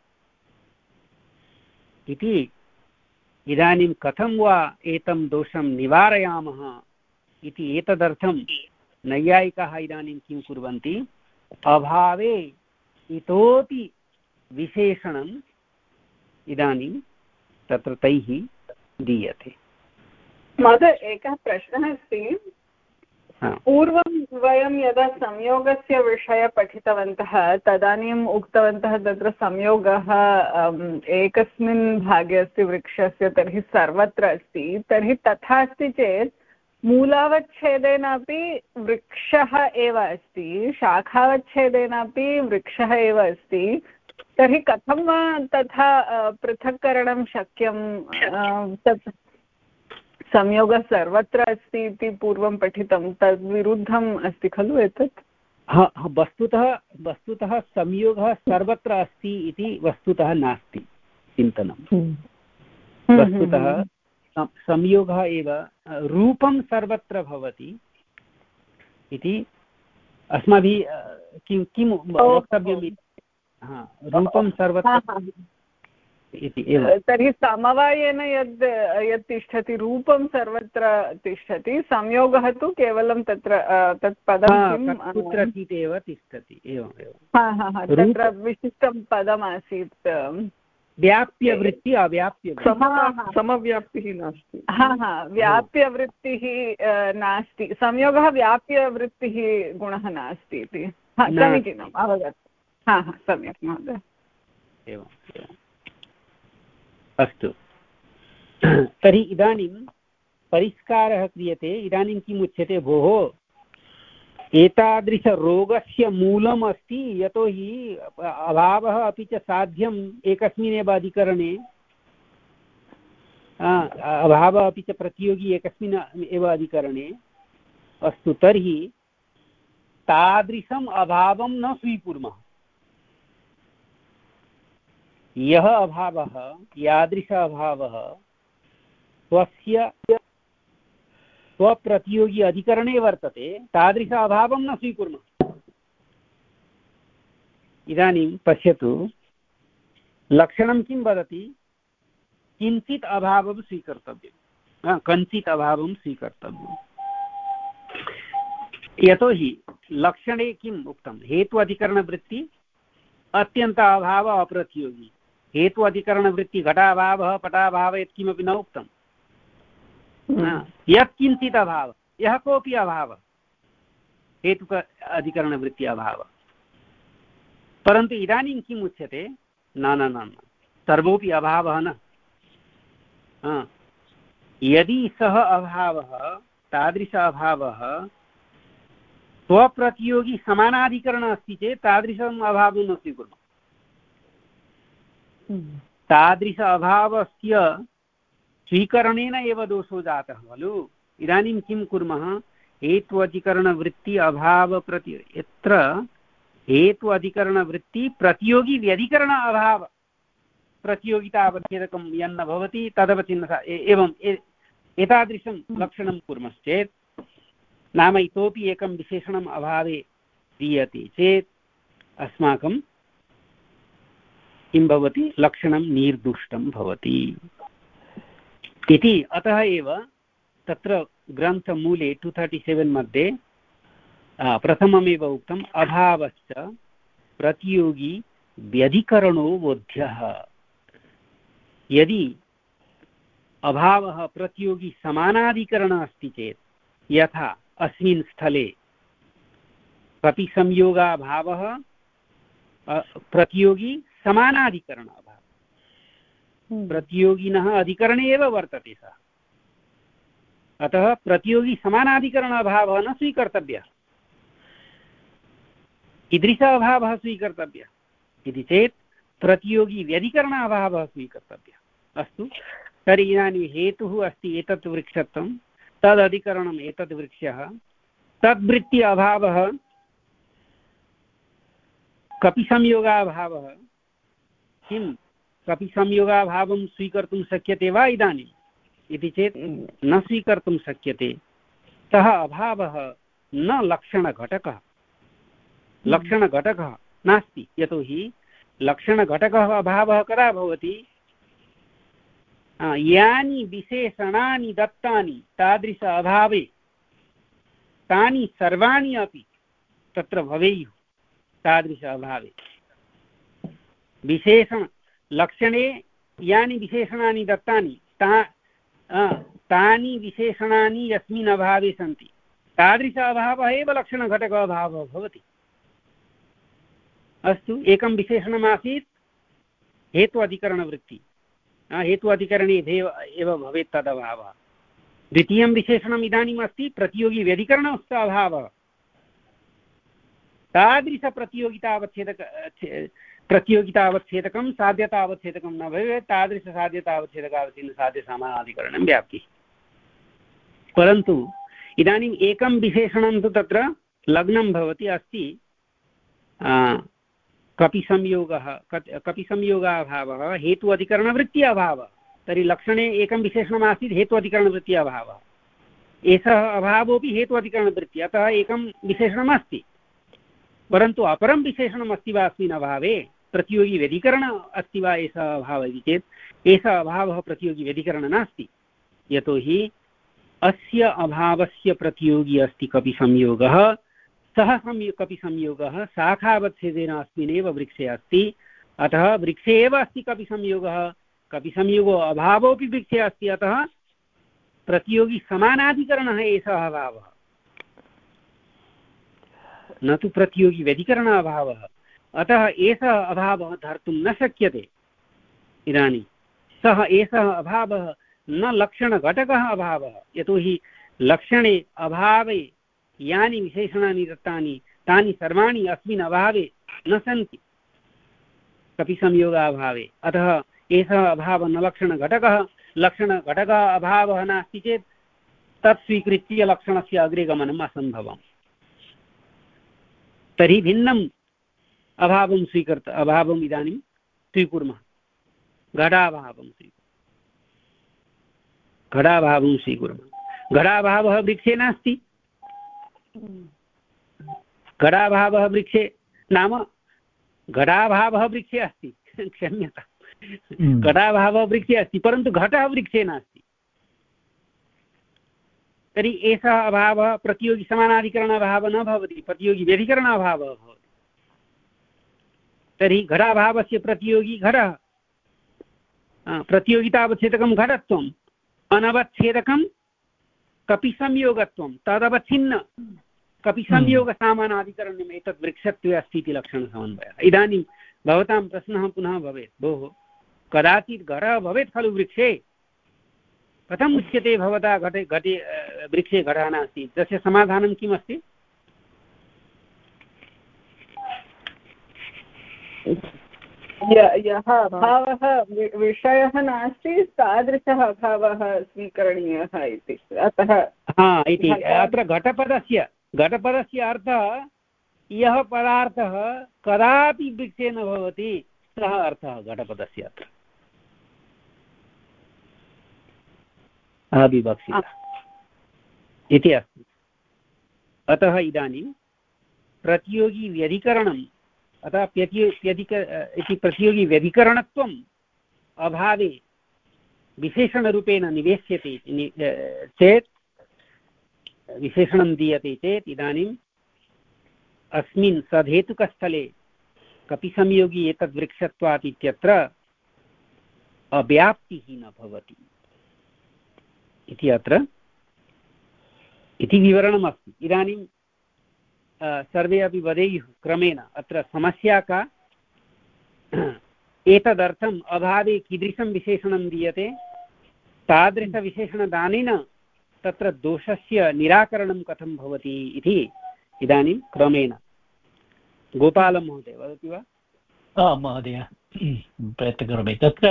इति। इदानीं कथं वा एतं दोषं निवारयामः इति एतदर्थं नैयायिकाः इदानीं किं कुर्वन्ति, अभावे इतोपि विशेषणम् इदानीं तत्र तैः दीयते। महोदय, एकः प्रश्नः अस्ति। पूर्वं वयं यदा संयोगस्य विषये पठितवन्तः तदानीम् उक्तवन्तः तत्र संयोगः एकस्मिन् भागे अस्ति वृक्षस्य, तर्हि सर्वत्र अस्ति। तर्हि तथा अस्ति चेत् मूलावच्छेदेनापि वृक्षः एव अस्ति, शाखावच्छेदेनापि वृक्षः एव अस्ति, तर्हि कथं वा तथा पृथक्करणं शक्यं? तत् संयोगः सर्वत्र अस्ति इति पूर्वं पठितं, तद्विरुद्धम् अस्ति खलु एतत्? वस्तुतः वस्तुतः संयोगः सर्वत्र अस्ति इति वस्तुतः नास्ति चिन्तनं। वस्तुतः संयोगः एव रूपं सर्वत्र भवति इति अस्माभिः किं किं वक्तव्यम्? रूपं सर्वत्र इति एव। तर्हि समवायेन यद् यत् तिष्ठति रूपं सर्वत्र तिष्ठति, संयोगः तु केवलं तत्र तत् पदं कुत्रचित् एव तिष्ठति। एवम् एवं तत्र विशिष्टं पदमासीत्, व्याप्यवृत्ति अव्याप्य समव्याप्तिः नास्ति। हा हा व्याप्यवृत्तिः नास्ति, संयोगः व्याप्यवृत्तिः गुणः नास्ति इति। समीचीनम्, अवगतम्। हा हा सम्यक् महोदय। एवम् एवम् अस्तु। तर्हि इदानीं परिष्कारः क्रियते। इदानीं किम् उच्यते, भोः एतादृशरोगस्य मूलम् अस्ति, यतोहि अभावः अपि च साध्यम् एकस्मिन्नेव अधिकरणे, अभावः अपि च प्रतियोगी एकस्मिन् एव अधिकरणे। अस्तु, तर्हि तादृशम् अभावं न स्वीकुर्मः। यः अभावः, यादृश अभावः स्वस्य स्वप्रतियोगी अधिकरणे वर्तते, तादृश अभावं न स्वीकुर्मः। इदानीं पश्यतु, लक्षणं किं वदति? किञ्चित् अभावं स्वीकर्तव्यं, कञ्चित् अभावं स्वीकर्तव्यम्। यतोहि लक्षणे किम् उक्तं? हेतु अधिकरणवृत्ति, अत्यन्त अभाव, अप्रतियोगी। हेतु अधिकरणवृत्ति घटाभावः पटाभावः यत्किमपि न उक्तं। यत्किञ्चित् अभावः, यः कोऽपि अभावः, हेतु अधिकरणवृत्ति अभावः। परन्तु इदानीं किम् उच्यते? न न न सर्वोऽपि अभावः न। यदि सः अभावः, तादृश अभावः स्वप्रतियोगी समानाधिकरणः अस्ति चेत् तादृशम् अभावं न स्वीकुर्मः। तादृश अभावस्य स्वीकरणेन एव दोषो जातः खलु। इदानीं किं कुर्मः? हेतु अधिकरणवृत्ति अभाव प्रति, यत्र हेतु अधिकरणवृत्ति प्रतियोगी व्यधिकरण अभाव प्रतियोगितावच्छेदकं यन्न भवति तदवचिन्नता, एवं एतादृशं लक्षणं कुर्मश्चेत्, नाम इतोपि एकं विशेषणम् अभावे दीयते चेत् अस्माकं किं भवति? लक्षणं निर्दुष्टं भवति इति। अतः एव तत्र ग्रन्थमूले टु तर्टि सेवेन् मध्ये प्रथममेव उक्तम्, अभावश्च प्रतियोगी व्यधिकरणो बोध्यः। यदि अभावः प्रतियोगी समानाधिकरणः अस्ति चेत्, यथा अस्मिन् स्थले कपि संयोगाभावः प्रतियोगी समानाधिकरण अभावः, प्रतियोगिनः अधिकरणे एव वर्तते सः, अतः प्रतियोगी समानाधिकरण अभावः न स्वीकर्तव्यः, कीदृश अभावः स्वीकर्तव्यः? इति चेत् प्रतियोगी व्यधिकरणाभावः स्वीकर्तव्यः। अस्तु, तर्हि इदानीं हेतुः अस्ति एतत् वृक्षत्वं, तदधिकरणम् एतद् वृक्षः, तद्वृत्ति अभावः कपिसंयोगाभावः। किं कपिसंयोगाभावं स्वीकर्तुं शक्यते वा इदानीम् इति चेत् न स्वीकर्तुं शक्यते। सः अभावः न लक्षणघटकः, लक्षणघटकः नास्ति। यतोहि लक्षणघटकः अभावः कदा भवति? यानि विशेषणानि दत्तानि तादृश अभावे तानि सर्वाणि अपि तत्र भवेयुः। तादृश अभावे विशेषण लक्षणे यानि विशेषणानि दत्तानि ता तानि विशेषणानि यस्मिन् अभावे सन्ति तादृश अभावः एव लक्षणघटक अभावः भवति। अस्तु, एकं विशेषणमासीत् हेतु अधिकरणवृत्ति, हेतु अधिकरणे एव भवेत् तदभावः। द्वितीयं विशेषणम् इदानीम् अस्ति प्रतियोगी व्यधिकरणस्य अभावः। तादृशप्रतियोगितावच्छेदक प्रतियोगितावच्छेदकं साध्यतावच्छेदकं न भवेत्, तादृशसाध्यतावच्छेदकावच्छिन्न साध्यसामानाधिकरणं व्याप्तिः। परन्तु इदानीम् एकं विशेषणं तु तत्र लग्नं भवति अस्ति कपिसंयोगः, कपिसंयोगाभावः हेतु अधिकरणवृत्ति अभावः। तर्हि लक्षणे एकं विशेषणमासीत् हेतु अधिकरणवृत्ति अभावः, एषः अभावोऽपि हेतु अधिकरणवृत्ति, अतः एकं विशेषणमस्ति। परन्तु अपरं विशेषणम् अस्ति वा अस्मिन् अभावे? प्रतियोगी व्यधिकरण अस्ति वा एषः अभावः इति चेत् एषः अभावः प्रतियोगी व्यधिकरण नास्ति। यतोहि अस्य अभावस्य प्रतियोगी अस्ति कपिसंयोगः। सः संयो कपिसंयोगः शाखावच्छेदेन अस्मिन्नेव वृक्षे अस्ति, अतः वृक्षे एव अस्ति कपिसंयोगः। कपिसंयोगो अभावोऽपि वृक्षे अस्ति, अतः प्रतियोगी समानाधिकरणः एषः अभावः, न तु प्रतियोगी व्यधिकरण अभावः। अतः एषः अभावः धर्तुं न शक्यते। इदानीं सः एषः अभावः न लक्षणघटकः अभावः, यतोहि लक्षणे अभावे यानि विशेषणानि दत्तानि तानि सर्वाणि अस्मिन् अभावे न सन्ति कपिसंयोगाभावे। अतः एषः अभावः न लक्षणघटकः। लक्षणघटकः अभावः नास्ति चेत् तत् स्वीकृत्य लक्षणस्य अग्रे गमनम् असम्भवम्। तर्हि भिन्नम् अभावं स्वीकृत अभावम् इदानीं स्वीकुर्मः। घटाभावं स्वी घटाभावं स्वीकुर्मः। घटाभावः वृक्षे नास्ति। घटाभावः वृक्षे नाम घटाभावः वृक्षे अस्ति, क्षम्यतां, घटाभावः वृक्षे अस्ति, परन्तु घटः वृक्षे नास्ति। तर्हि एषः अभावः प्रतियोगी समानाधिकरण अभावः न भवति, प्रतियोगी व्यधिकरण अभावः भवति। तर्हि घटाभावस्य प्रतियोगी घटः, प्रतियोगितावच्छेदकं घटत्वम्, अनवच्छेदकं कपिसंयोगत्वं, तदवच्छिन्न कपिसंयोगसामानाधिकरणम् एतद् वृक्षत्वे अस्ति इति लक्षणसमन्वयः। इदानीं भवतां प्रश्नः पुनः भवेत्, भोः कदाचित् घटः भवेत् खलु वृक्षे, कथम् उच्यते भवता घटे घटे वृक्षे घटः नास्ति? तस्य समाधानं किम् अस्ति? यः अभावः विषयः नास्ति तादृशः अभावः स्वीकरणीयः इति। अतः हा इति अत्र घटपदस्य घटपदस्य अर्थः यः पदार्थः कदापि वृक्षे न भवति सः अर्थः घटपदस्य अत्र अविवक्षितः इति अस्ति। अतः इदानीं प्रतियोगी व्यधिकरणम् अतः व्यति व्यधिक इति प्रतियोगी व्यधिकरणत्वम् अभावे विशेषणरूपेण निवेश्यते चेत्, विशेषणं दीयते चेत् इदानीम् अस्मिन् सधेतुकस्थले कपिसंयोगी एतद्वृक्षत्वात् इत्यत्र अव्याप्तिः न भवति इति अत्र इति विवरणमस्ति। इदानीं सर्वे अपि वदेयुः क्रमेण अत्र समस्या का? एतदर्थम् अभावे कीदृशं विशेषणं दीयते, तादृशविशेषणदानेन तत्र दोषस्य निराकरणं कथं भवति इति इदानीं क्रमेण। गोपालमहोदय वदति वा? महोदय प्रयत्नं करोमि। तत्र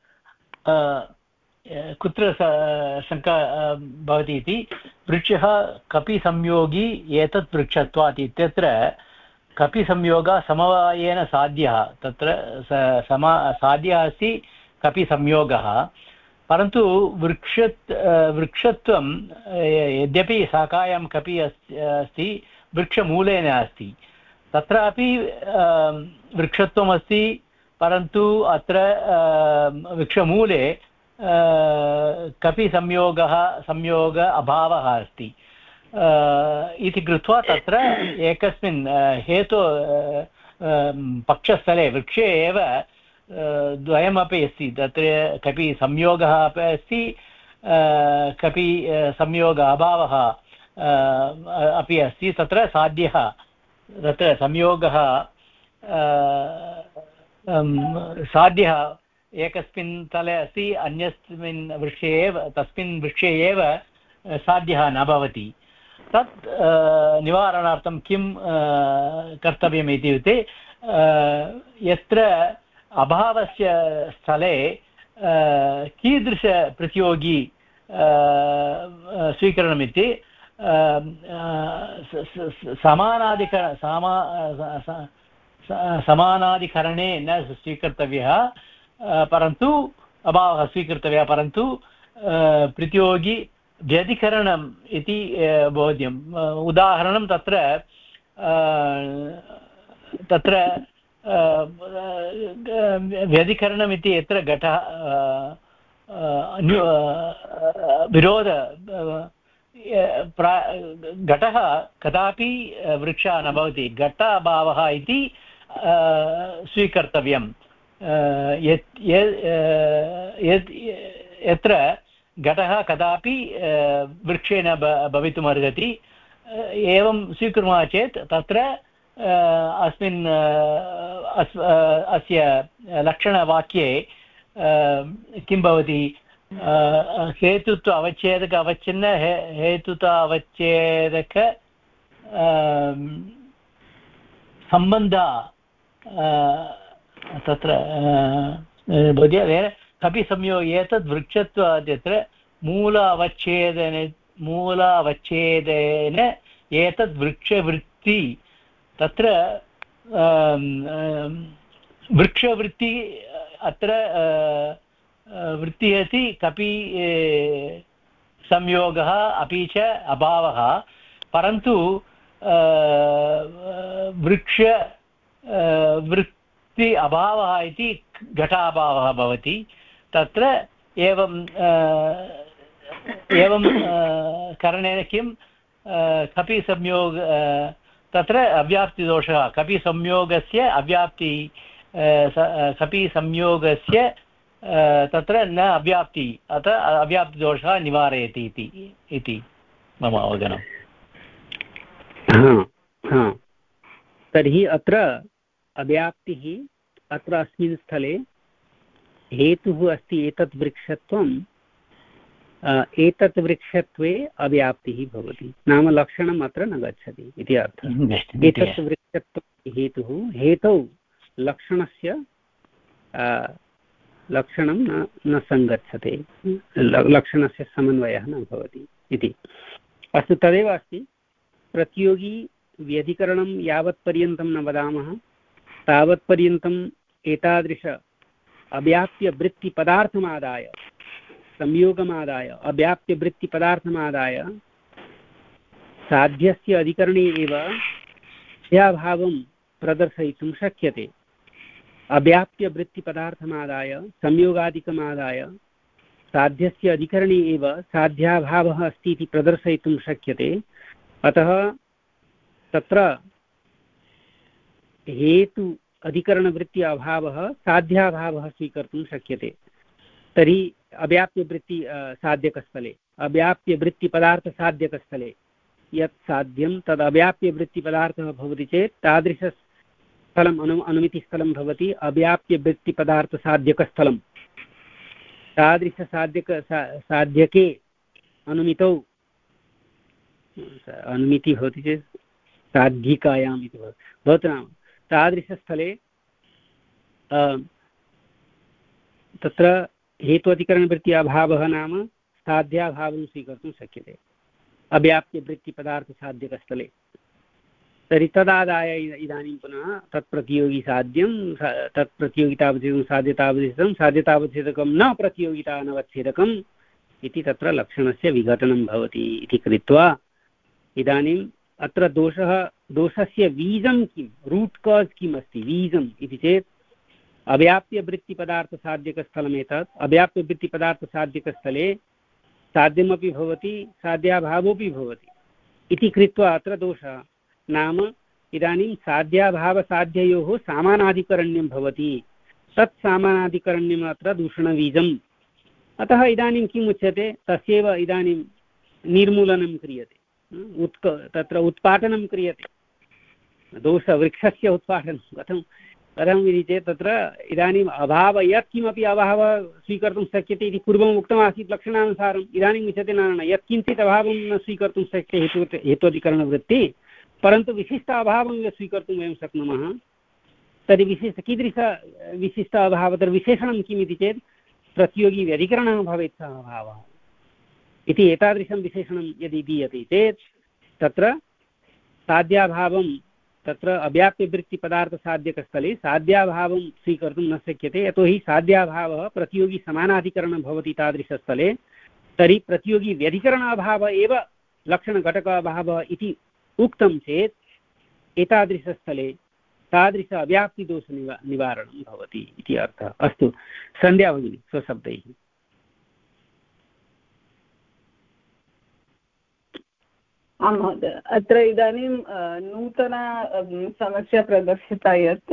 कुत्र शङ्का भवति इति, वृक्षः कपिसंयोगी एतत् वृक्षत्वात् इत्यत्र कपिसंयोगः समवायेन साध्यः, तत्र समा साध्यः अस्ति कपिसंयोगः, परन्तु वृक्ष वृक्षत्वं यद्यपि शाखायां कपि अस्ति वृक्षमूले नास्ति, तत्रापि वृक्षत्वमस्ति, परन्तु अत्र वृक्षमूले कपि संयोगः संयोग अभावः अस्ति इति कृत्वा तत्र एकस्मिन् हेतु पक्षस्थले वृक्षे एव द्वयमपि अस्ति, तत्र कपि संयोगः अपि अस्ति, कपि संयोग अभावः अपि अस्ति, तत्र साध्यः, तत्र संयोगः साध्यः एकस्मिन् तले अस्ति, अन्यस्मिन् वृक्षे एव तस्मिन् वृक्षे एव साध्यः न भवति। तत् निवारणार्थं किं कर्तव्यम् इत्युक्ते यत्र अभावस्य स्थले कीदृशप्रतियोगी स्वीकरणमिति समानाधिकर समा समानाधिकरणे न स्वीकर्तव्यः, परन्तु अभावः स्वीकर्तव्यः, परन्तु प्रतियोगी व्यधिकरणम् इति बोध्यम्। उदाहरणं तत्र तत्र व्यधिकरणम् इति यत्र घटः विरोध घटः कदापि वृक्षः न भवति, घट अभावः इति स्वीकर्तव्यं। यत्र घटः कदापि वृक्षे न भवितुमर्हति, एवं स्वीकुर्मः चेत् तत्र अस्मिन् अस्य लक्षणवाक्ये किं भवति, हेतुत्व अवच्छेदक अवच्छिन्न हेतुत्व अवच्छेदक सम्बन्ध तत्र कपि संयोग एतद् वृक्षत्वात् यत्र मूल अवच्छेदन मूल अवच्छेदेन एतद् वृक्षवृत्ति, तत्र वृक्षवृत्ति अत्र वृत्तिः अस्ति, कपि संयोगः अपि च अभावः, परन्तु वृक्ष वृत्ति अभावः इति घटाभावः भवति। तत्र एवं एवं करणेन किं कपि संयोग तत्र अव्याप्तिदोषः, कपि संयोगस्य अव्याप्ति कपि संयोगस्य तत्र न अव्याप्ति, अतः अव्याप्तिदोषः निवारयति इति इति मम अवगमनं। हा, तर्हि अत्र अव्याप्तिः अत्र अस्मिन् स्थले हेतुः अस्ति एतत् वृक्षत्वम्, एतत् वृक्षत्वे अव्याप्तिः भवति, नाम लक्षणम् अत्र न गच्छति इति अर्थः। एतत् वृक्षत्वं हेतुः, हेतौ लक्षणस्य लक्षणं न न सङ्गच्छते, लक्षणस्य समन्वयः न भवति इति। अस्तु, तदेव अस्ति। प्रतियोगी व्यधिकरणं यावत्पर्यन्तं न वदामः तावत्पर्यन्तम् एतादृश अव्याप्यवृत्तिपदार्थमादाय संयोगमादाय अव्याप्यवृत्तिपदार्थमादाय साध्यस्य अधिकरणे एव स्याभावं प्रदर्शयितुं शक्यते। अव्याप्यवृत्तिपदार्थमादाय संयोगादिकमादाय साध्यस्य अधिकरणे एव साध्याभावः अस्ति इति प्रदर्शयितुं शक्यते। अतः तत्र हेतु अधिकरणवृत्ति अभावः साध्याभावः स्वीकर्तुं शक्यते। तर्हि अव्याप्यवृत्ति साध्यकस्थले अव्याप्यवृत्तिपदार्थसाध्यकस्थले यत् साध्यं तद् अव्याप्यवृत्तिपदार्थः भवति चेत् तादृशस्थलम् अनु अनुमितिस्थलं भवति अव्याप्यवृत्तिपदार्थसाध्यकस्थलं। तादृशसाध्यक साध्यके अनुमितौ अनुमितिः भवति चेत् साधिकायाम् इति भवति नाम तादृशस्थले तत्र हेतु अधिकरणवृत्ति अभावः नाम साध्याभावं स्वीकर्तुं शक्यते अव्याप्यवृत्तिपदार्थसाध्यकस्थले। तर्हि तदादाय इदानीं पुनः तत्प्रतियोगिसाध्यं तत्प्रतियोगितावच्छेदकं साध्यतावच्छेदकं साध्यतावच्छेदकं न प्रतियोगितानवच्छेदकम् इति तत्र लक्षणस्य विघटनं भवति इति कृत्वा इदानीम् अत्र दोषः दोषस्य बीजं किं रूट् कास् किम् अस्ति बीजम् इति चेत् अव्याप्यवृत्तिपदार्थसाध्यकस्थलमेतत् अव्याप्यवृत्तिपदार्थसाध्यकस्थले साध्यमपि भवति साध्याभावोऽपि भवति इति कृत्वा अत्र दोषः नाम इदानीं साध्याभावसाध्ययोः समानाधिकरण्यं भवति तत् समानाधिकरण्यम् अत्र दूषणबीजम्। अतः इदानीं किम् उच्यते तस्यैव इदानीं निर्मूलनं क्रियते उत्क तत्र उत्पाटनं क्रियते दोषवृक्षस्य उत्पाटनं कथं कथम् इति चेत् तत्र इदानीम् अभावः यत्किमपि अभावः स्वीकर्तुं शक्यते इति पूर्वम् उक्तमासीत् लक्षणानुसारम् इदानीम् उच्यते न न यत्किञ्चित् अभावं न स्वीकर्तुं शक्यते हेतु हेत्वधिकरणवृत्ति परन्तु विशिष्ट अभावं यत् स्वीकर्तुं वयं शक्नुमः तर्हि विशिष्ट कीदृश विशिष्ट अभावः तर्हि विशेषणं किम् इति चेत् प्रतियोगी व्यधिकरणः भवेत् सः अभावः इति एतादृशं विशेषणं यदि दीयते चेत् तत्र साध्याभावं तत्र अव्याप्यवृत्तिपदार्थसाध्यकस्थले साध्याभावं स्वीकर्तुं न शक्यते यतोहि साध्याभावः प्रतियोगी समानाधिकरणं भवति तादृशस्थले तर्हि प्रतियोगी व्यधिकरण अभावः एव लक्षणघटक अभावः इति उक्तं चेत् एतादृशस्थले तादृश अव्याप्तिदोषनिवा निवारणं भवति इति अर्थः। अस्तु सन्ध्या भगिनी स्वशब्दैः। आं महोदय अत्र इदानीं नूतना समस्या प्रदर्शिता यत्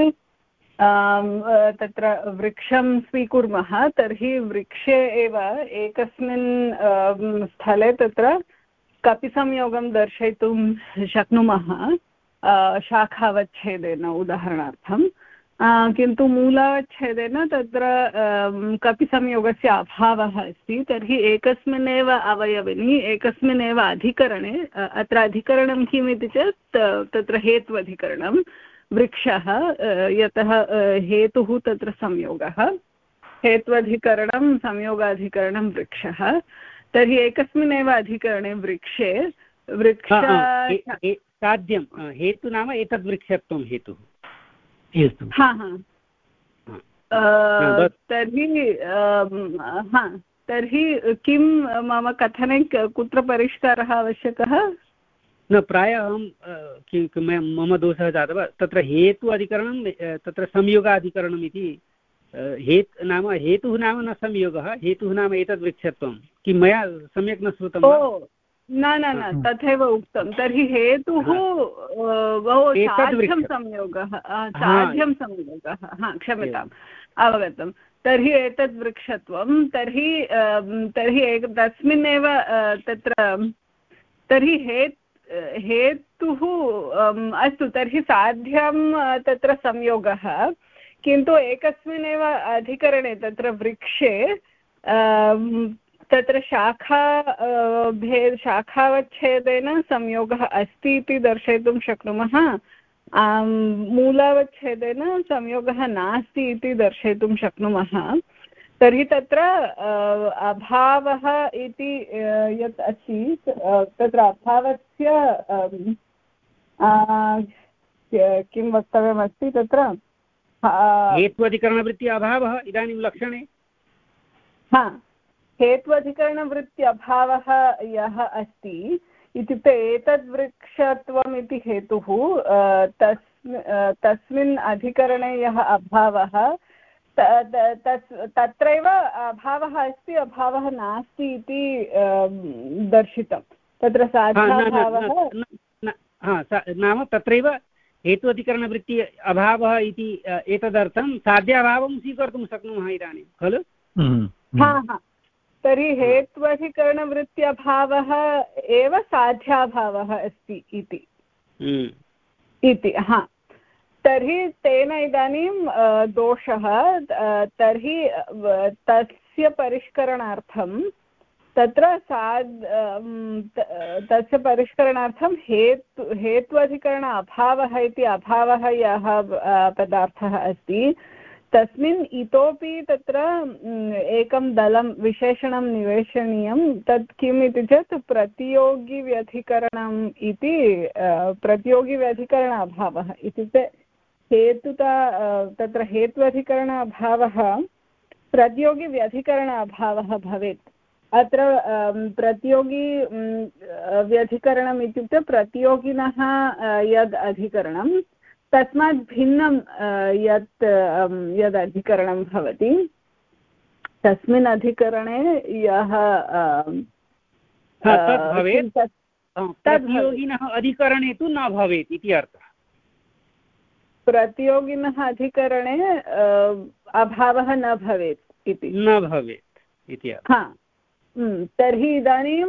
तत्र वृक्षं स्वीकुर्मः तर्हि वृक्षे एव एकस्मिन् स्थले तत्र कपिसंयोगं दर्शयितुं शक्नुमः शाखावच्छेदेन उदाहरणार्थं किन्तु मूलावच्छेदेन तत्र कपिसंयोगस्य अभावः अस्ति तर्हि एकस्मिन्नेव अवयविनि एकस्मिन्नेव अधिकरणे अत्र अधिकरणं किम् इति चेत् तत्र हेत्वधिकरणं वृक्षः यतः हेतुः तत्र संयोगः हेत्वधिकरणं संयोगाधिकरणं वृक्षः तर्हि एकस्मिन्नेव अधिकरणे वृक्षे वृक्ष साध्यं हेतु नाम एतद्वृक्षत्वं हेतुः हा हा तर्हि हा तर्हि किं मम कथने कुत्र परिष्कारः आवश्यकः न प्रायः अहं मम दोषः जातः तत्र हेतु अधिकरणं तत्र संयोगाधिकरणम् इति हेत् नाम हेतुः नाम न संयोगः हेतुः नाम एतद्वृक्षत्वं किं मया सम्यक् न श्रुतं वा? न न न तथैव उक्तं तर्हि हेतुः बहु साध्यं संयोगः साध्यं संयोगः हा क्षम्यताम् अवगतं तर्हि एतद् वृक्षत्वं तर्हि तर्हि एक तस्मिन्नेव तत्र तर्हि हेत् हेतुः अस्तु तर्हि साध्यं तत्र संयोगः किन्तु एकस्मिन्नेव अधिकरणे तत्र वृक्षे तत्र शाखा भेद शाखावच्छेदेन संयोगः अस्ति इति दर्शयितुं शक्नुमः मूलावच्छेदेन संयोगः नास्ति इति दर्शयितुं शक्नुमः तर्हि तत्र अभावः इति यत् अस्ति तत्र अभावस्य किं वक्तव्यमस्ति तत्र हेत्वधिकरणवृत्ति अभावः इदानीं लक्षणे हा हेत्वधिकरणवृत्ति अभावः यः अस्ति इत्युक्ते एतद्वृक्षत्वम् इति हेतुः तस्मिन् अधिकरणे यः अभावः तत्रैव अभावः अस्ति अभावः नास्ति इति दर्शितं तत्र साध्याभावः नाम तत्रैव हेत्वधिकरणवृत्ति अभावः इति एतदर्थं साध्याभावं स्वीकर्तुं शक्नुमः इदानीं खलु हा हा तर्हि हेत्वधिकरणवृत्त्यभावः एव साध्याभावः अस्ति इति इति हा तर्हि तेन इदानीं दोषः तर्हि तस्य परिष्करणार्थं तत्र साद् तस्य परिष्करणार्थं हेतु हेत्वधिकरण अभावः इति अभावः यः पदार्थः अस्ति तस्मिन् इतोपि तत्र एकं दलं विशेषणं निवेशनीयं तत् किम् इति चेत् प्रतियोगिव्यधिकरणम् इति प्रतियोगिव्यधिकरण अभावः इत्युक्ते हेतुता तत्र हेत्वधिकरण अभावः प्रतियोगिव्यधिकरण अभावः भवेत्। अत्र प्रतियोगी व्यधिकरणम् इत्युक्ते प्रतियोगिनः यद् अधिकरणं तस्मात् भिन्नं यत् यद् अधिकरणं भवति तस्मिन् अधिकरणे यः प्रतियोगिनः अधिकरणे तु न भवेत् इति अर्थः। प्रतियोगिनः अधिकरणे अभावः न भवेत् इति न भवेत् इति हा तर्हि इदानीं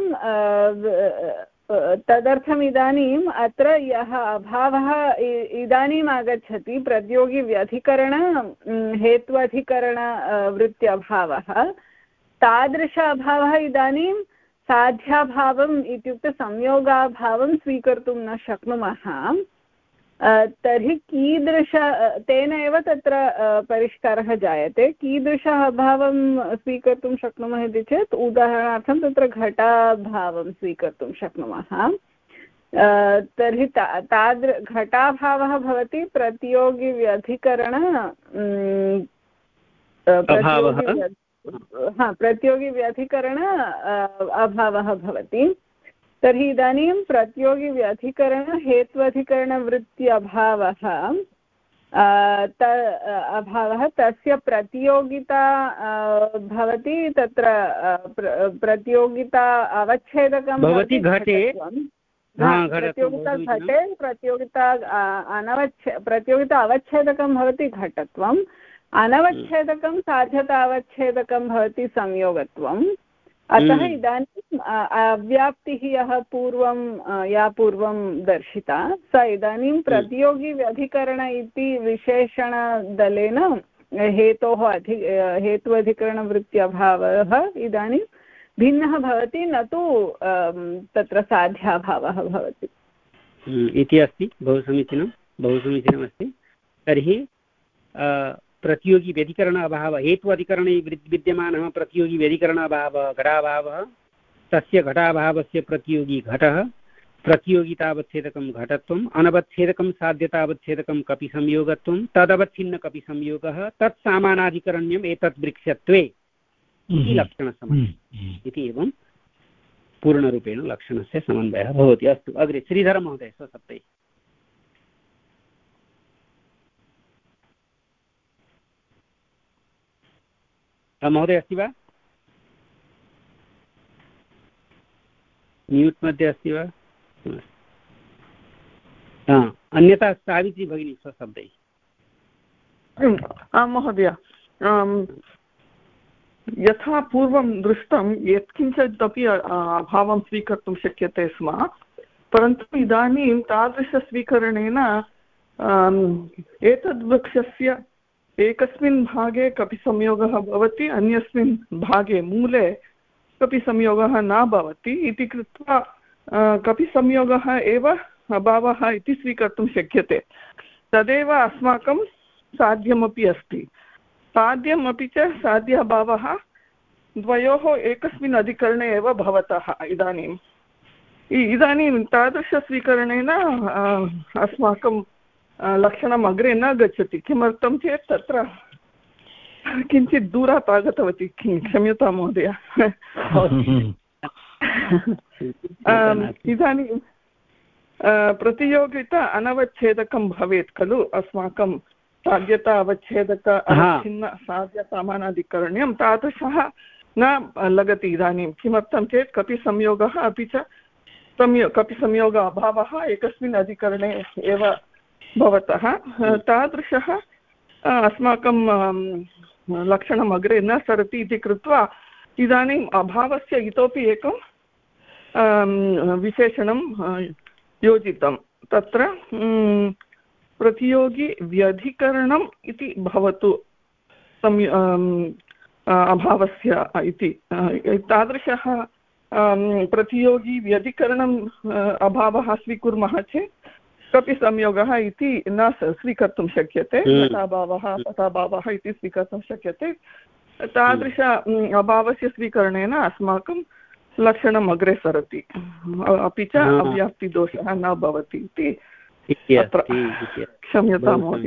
तदर्थम् इदानीम् अत्र यः अभावः इदानीम् आगच्छति प्रतियोगिव्यधिकरण हेत्वधिकरण वृत्त्यभावः तादृश अभावः इदानीं साध्याभावम् इत्युक्ते संयोगाभावं स्वीकर्तुं न शक्नुमः। तर्हि कीदृश तेन एव तत्र परिष्कारः जायते। कीदृशः अभावं स्वीकर्तुं शक्नुमः इति चेत् उदाहरणार्थं तत्र घटाभावं स्वीकर्तुं शक्नुमः। तर्हि ता तादृ घटाभावः भवति प्रतियोगिव्यधिकरण हा प्रतियोगिव्यधिकरण अभावः भवति। तर्हि इदानीं प्रतियोगिव्यधिकरण हेत्वधिकरणवृत्त्यभावः त अभावः तस्य प्रतियोगिता भवति तत्र प्रतियोगिता अवच्छेदकं भवति घटे प्रतियोगिता घटे प्रतियोगिता अनवच्छे प्रतियोगिता अवच्छेदकं भवति घटत्वम् अनवच्छेदकं साध्यतावच्छेदकं भवति संयोगत्वम्। अतः इदानीम् अव्याप्तिः यः पूर्वं या पूर्वं दर्शिता सा इदानीं प्रतियोगिव्यधिकरण इति विशेषणदलेन हेतोः अधि हेत्वधिकरणवृत्त्यभावः इदानीं भिन्नः भवति न तु तत्र साध्याभावः भवति इति अस्ति। बहु समीचीनं बहु समीचीनमस्ति। तर्हि प्रतियोगी व्यधिकरण अभावः हेत्वाधिकरणे विद्यमानः प्रतियोगी व्यधिकरण अभावः घटाभावः तस्य घटाभावस्य प्रतियोगी घटः प्रतियोगितावच्छेदकं घटत्वम् अनवच्छेदकं साध्यतावच्छेदकं कपि संयोगत्वं तदवच्छिन्न कपि संयोगः तत् सामानाधिकरण्यम् एतत् वृक्षत्वे इति लक्षणसमन्वयः इति एवं पूर्णरूपेण लक्षणस्य समन्वयः भवति। अस्तु अग्रे श्रीधरमहोदय स्वशब्दैः। महोदय अस्ति वा? म्यूट् मध्ये अस्ति वा? अन्यथा सावित्री भगिनी स्वशब्दैः। आं महोदय यथा पूर्वं दृष्टं यत्किञ्चिदपि अभावं स्वीकर्तुं शक्यते स्म परन्तु इदानीं तादृशस्वीकरणेन एतद्वृक्षस्य एकस्मिन् भागे कपि संयोगः भवति अन्यस्मिन् भागे मूले कपि संयोगः न भवति इति कृत्वा कपि संयोगः एव अभावः इति स्वीकर्तुं शक्यते। तदेव अस्माकं साध्यमपि अस्ति। साध्यम् अपि च साध्याभावः द्वयोः एकस्मिन् अधिकरणे एव भवतः इदानीम् इदानीं तादृशस्वीकरणेन अस्माकं लक्षणम् अग्रे न गच्छति। किमर्थं चेत् तत्र किञ्चित् दूरात् आगतवती क्षम्यतां महोदय। इदानीं प्रतियोगिता अनवच्छेदकं भवेत् खलु अस्माकं साध्यता अवच्छेदक अवच्छिन्न साध्यसामानाधिकरण्यं तादृशः न लगति इदानीं। किमर्थं चेत् कपि संयोगः अपि च संयो कपि संयोग अभावः एकस्मिन् अधिकरणे एव भवतः तादृशः अस्माकं लक्षणम् अग्रे न सरति इति कृत्वा इदानीम् अभावस्य इतोपि एकं विशेषणं योजितं। तत्र प्रतियोगी व्यधिकरणम् इति भवतु संयो अभावस्य इति तादृशः प्रतियोगी व्यधिकरणम् अभावः स्वीकुर्मः चेत् कपि संयोगः इति न स्वीकर्तुं शक्यते, घटाभावः पटाभावः इति स्वीकर्तुं शक्यते। तादृश अभावस्य स्वीकरणेन अस्माकं लक्षणम् अग्रे सरति, अपि च अव्याप्तिदोषः न भवति इति अत्र। क्षम्यतां महोदय।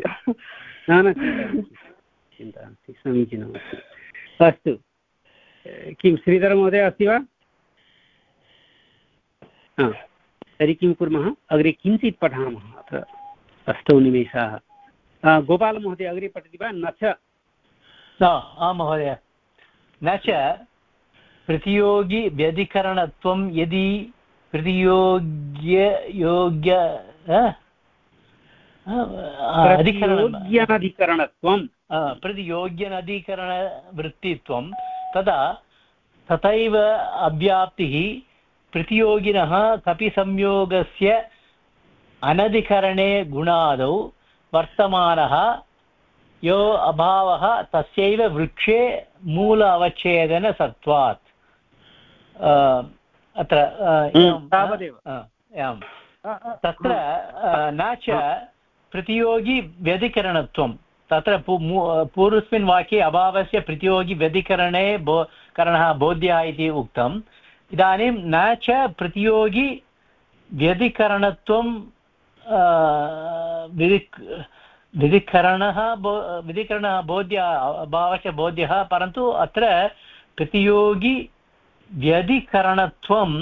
चिन्ता नास्ति, समीचीनमस्ति। अस्तु, किं श्रीधरमहोदय अस्ति वा? हा, तर्हि किं कुर्मः, अग्रे किञ्चित् पठामः। अत्र अष्टौ निमेषाः। गोपालमहोदय अग्रे पठति वा? न च आं महोदय, न च प्रतियोगि व्यधिकरणत्वं यदि प्रतियोग्य योग्य प्रतियोग्याधिकरणत्वं प्रतियोग्यनधिकरणवृत्तित्वं तदा तथैव अव्याप्तिः प्रतियोगिनः कपि संयोगस्य अनधिकरणे गुणादौ वर्तमानः यो अभावः तस्यैव वृक्षे मूल अवच्छेदनसत्वात्। अत्र तावदेव तत्र न च प्रतियोगी व्यधिकरणत्वं, तत्र पूर्वस्मिन् वाक्ये अभावस्य प्रतियोगी व्यधिकरणे बो करणः बोध्यः इति उक्तम्। इदानीं न च प्रतियोगी व्यधिकरणत्वं विधिक् विधिकरणः बो विधिकरणः बोध्यः अभावस्य बोध्यः, परन्तु अत्र प्रतियोगी व्यधिकरणत्वं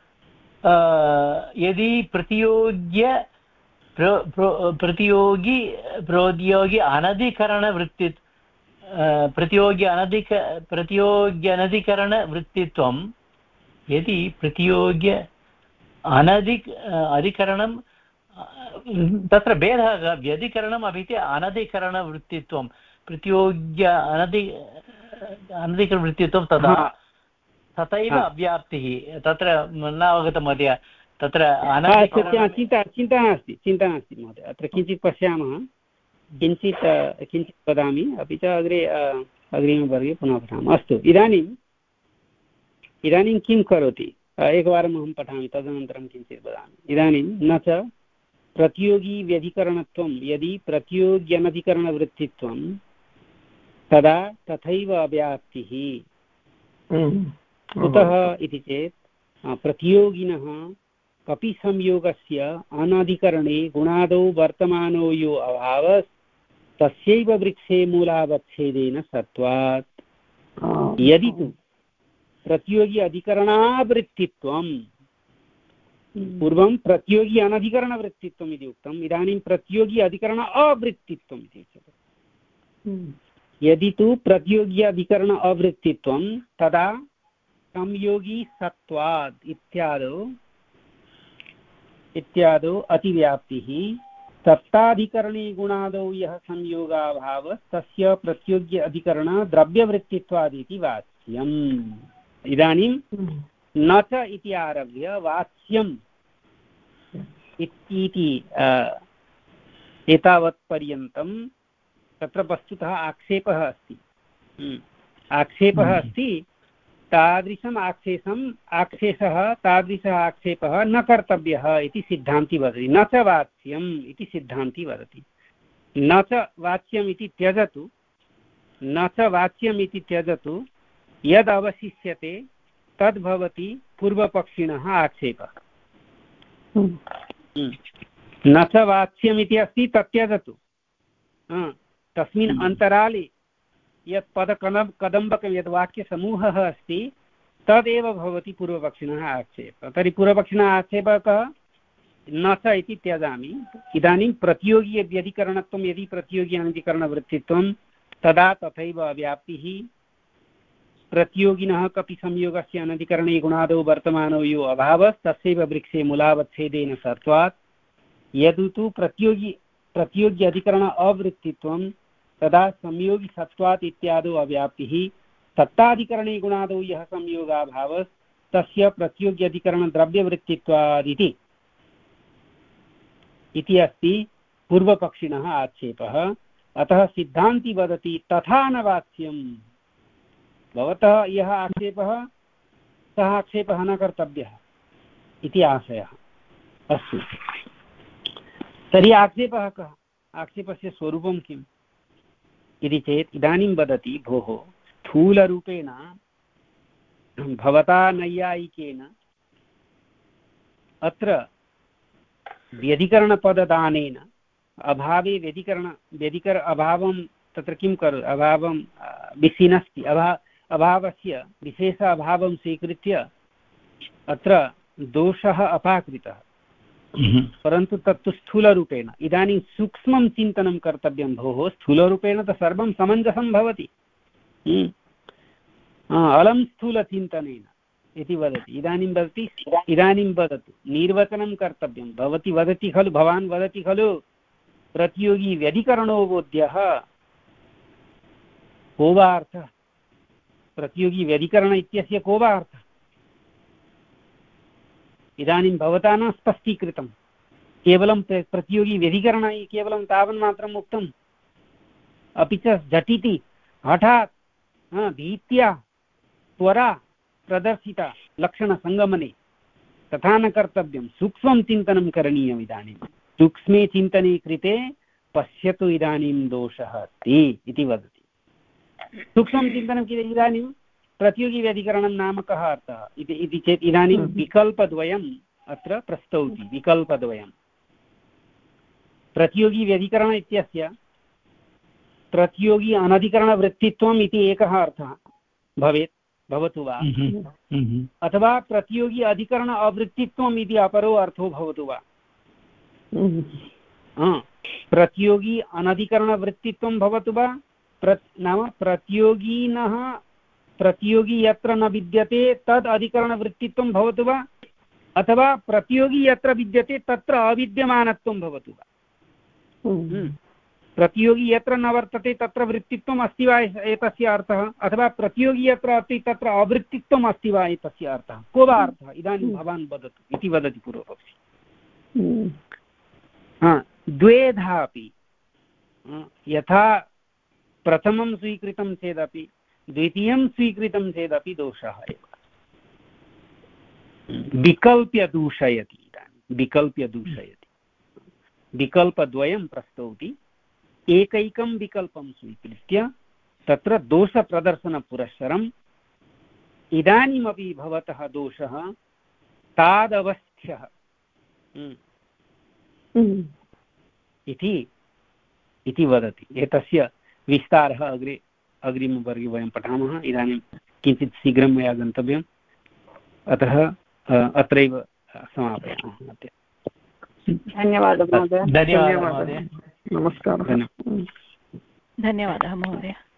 यदि प्रतियोग्य प्र प्रतियोगी प्रतियोगी अनधिकरणवृत्ति प्रतियोगी अनधिक प्रतियोग्य अनधिकरणवृत्तित्वं यदि प्रतियोग्य अनधिक अधिकरणं तत्र भेदः व्यधिकरणम् अपि च अनधिकरणवृत्तित्वं प्रतियोग्य अनधि अनधिकरणवृत्तित्वं तदा तथैव अव्याप्तिः तत्र न अवगतं महोदय। तत्र चिन्ता चिन्ता नास्ति चिन्ता नास्ति महोदय, अत्र किञ्चित् पश्यामः, किञ्चित् किञ्चित् वदामि, अपि च अग्रे अग्रिमवर्गे पुनः पठामः। अस्तु, इदानीम् इदानीं किं करोति, एकवारम् अहं पठामि, तदनन्तरं किञ्चित् वदामि। इदानीं न च प्रतियोगी व्यधिकरणत्वं यदि प्रतियोग्यनधिकरणवृत्तित्वं तदा तथैव अव्याप्तिः। कुतः इति चेत् प्रतियोगिनः कपि संयोगस्य अनधिकरणे गुणादौ वर्तमानो यो अभावः तस्यैव वृक्षे मूलावच्छेदेन सत्वात्। यदि तु प्रतियोगी अधिकरणावृत्तित्वं, पूर्वं प्रतियोगी अनधिकरणवृत्तित्वम् इति उक्तम्, इदानीं प्रतियोगी अधिकरण अवृत्तित्वम् इति उच्यते। यदि तु प्रतियोगी अधिकरण अवृत्तित्वं तदा संयोगी सत्वात् इत्यादौ इत्यादौ अतिव्याप्तिः। सत्ताधिकरणे गुणादौ यः संयोगाभावः तस्य प्रतियोग्य अधिकरण द्रव्यवृत्तित्वादिति वाच्यम्। इदानीं न च इति आरभ्य वाच्यम् इति एतावत् पर्यन्तं तत्र वस्तुतः आक्षेपः अस्ति। आक्षेपः अस्ति, तादृशम् आक्षेपम् आक्षेपः तादृशः आक्षेपः न कर्तव्यः इति सिद्धान्ती वदति। न च वाच्यम् इति सिद्धान्ती वदति। न च वाच्यम् इति त्यजतु, न च वाच्यम् इति त्यजतु, यद् अवशिष्यते तद् भवति पूर्वपक्षिणः आक्षेपः। न च वाच्यम् इति अस्ति तत् त्यजतु, तस्मिन् अन्तराले यत् पदकदं कदम्बकं यद् वाक्यसमूहः अस्ति तदेव भवति पूर्वपक्षिणः आक्षेपः। तर्हि पूर्वपक्षिणः आक्षेपः कः? न च इति त्यजामि। इदानीं प्रतियोगी व्यधिकरणत्वं यदि प्रतियोगी अनधिकरणवृत्तित्वं तदा तथैव अव्याप्तिः। प्रतियोगिनः कपि संयोगस्य अनधिकरणे गुणादौ वर्तमानो यो अभावः तस्यैव वृक्षे मूलावच्छेदेन सत्वात्। यदि तु प्रतियोगी प्रतियोग्य अधिकरण अवृत्तित्वं तदा संयोगी सत्वात् इत्यादौ अव्याप्तिः। सत्ताधिकरणे गुणादौ यः संयोगाभावः तस्य प्रतियोग्यधिकरण द्रव्यवृत्तित्वादिति इति अस्ति पूर्वपक्षिणः आक्षेपः। अतः सिद्धान्ती वदति तथा न वाच्यम्। भवतः यः आक्षेपः सः आक्षेपः न कर्तव्यः इति आशयः। अस्तु, तर्हि आक्षेपः कः? आक्षेपस्य स्वरूपं किम् इति चेत् इदानीं वदति भोः स्थूलरूपेण भवता नैयायिकेन अत्र व्यधिकरणपददानेन अभावे व्यधिकरण व्यधिकर अभावं तत्र किं करो अभावं विसीनस्ति अभा अभावस्य विशेष अभावं स्वीकृत्य अत्र दोषः अपाकृतः परन्तु तत्तु स्थूलरूपेण इदानीं सूक्ष्मं चिन्तनं कर्तव्यं भोः स्थूलरूपेण तु सर्वं समञ्जसं भवति अलं स्थूलचिन्तनेन इति वदति इदानीं वदति इदानीं वदतु निर्वचनं कर्तव्यं भवती वदति खलु भवान् वदति खलु प्रतियोगी व्यधिकरणो बोध्यः को वा अर्थः प्रतियोगी व्यधिकरण इत्यस्य को वा अर्थः इदानीं भवता न स्पष्टीकृतं केवलं प्रतियोगी व्यधिकरण केवलं तावन्मात्रम् उक्तम् अपि च झटिति हठात् भीत्या त्वरा प्रदर्शिता लक्षणसङ्गमने तथा न कर्तव्यं सूक्ष्मं चिन्तनं करणीयम् इदानीं सूक्ष्मे चिन्तने कृते पश्यतु इदानीं दोषः अस्ति इति वदति सूक्ष्मं चिन्तनं कृते इदानीं प्रतियोगिव्यधिकरणं नाम कः अर्थः इति चेत् इदानीं विकल्पद्वयम् अत्र प्रस्तौति विकल्पद्वयं प्रतियोगिव्यधिकरण इत्यस्य प्रतियोगी अनधिकरणवृत्तित्वम् इति एकः अर्थः भवेत् भवतु वा अथवा प्रतियोगी अधिकरण अवृत्तित्वम् इति अपरो अर्थो भवतु वा प्रतियोगी अनधिकरणवृत्तित्वं भवतु वा प्र नाम प्रतियोगिनः प्रतियोगी यत्र न विद्यते तद् अधिकरणवृत्तित्वं भवतु वा अथवा प्रतियोगी यत्र विद्यते तत्र अविद्यमानत्वं भवतु वा प्रतियोगी यत्र न वर्तते तत्र वृत्तित्वम् अस्ति वा एतस्य अर्थः अथवा प्रतियोगी यत्र अस्ति तत्र अवृत्तित्वम् अस्ति वा एतस्य अर्थः को वा अर्थः इदानीं भवान् वदतु इति वदति पूर्वपक्षी द्वेधापि यथा प्रथमं स्वीकृतं चेदपि द्वितीयं स्वीकृतं चेदपि दोषः एव विकल्प्य दूषयति इदानीं विकल्प्य दूषयति विकल्पद्वयं प्रस्तौति एकैकं विकल्पं स्वीकृत्य तत्र दोषप्रदर्शनपुरस्सरम् इदानीमपि भवतः दोषः तादवस्थ्यः इति इति वदति एतस्य विस्तारः अग्रे अग्रिमवर्गे वयं पठामः इदानीं किञ्चित् शीघ्रं मया गन्तव्यम् अतः अत्रैव समापयामः अद्य धन्यवादः महोदय धन्यवादः महोदय नमस्कारः धन्यवादः महोदय।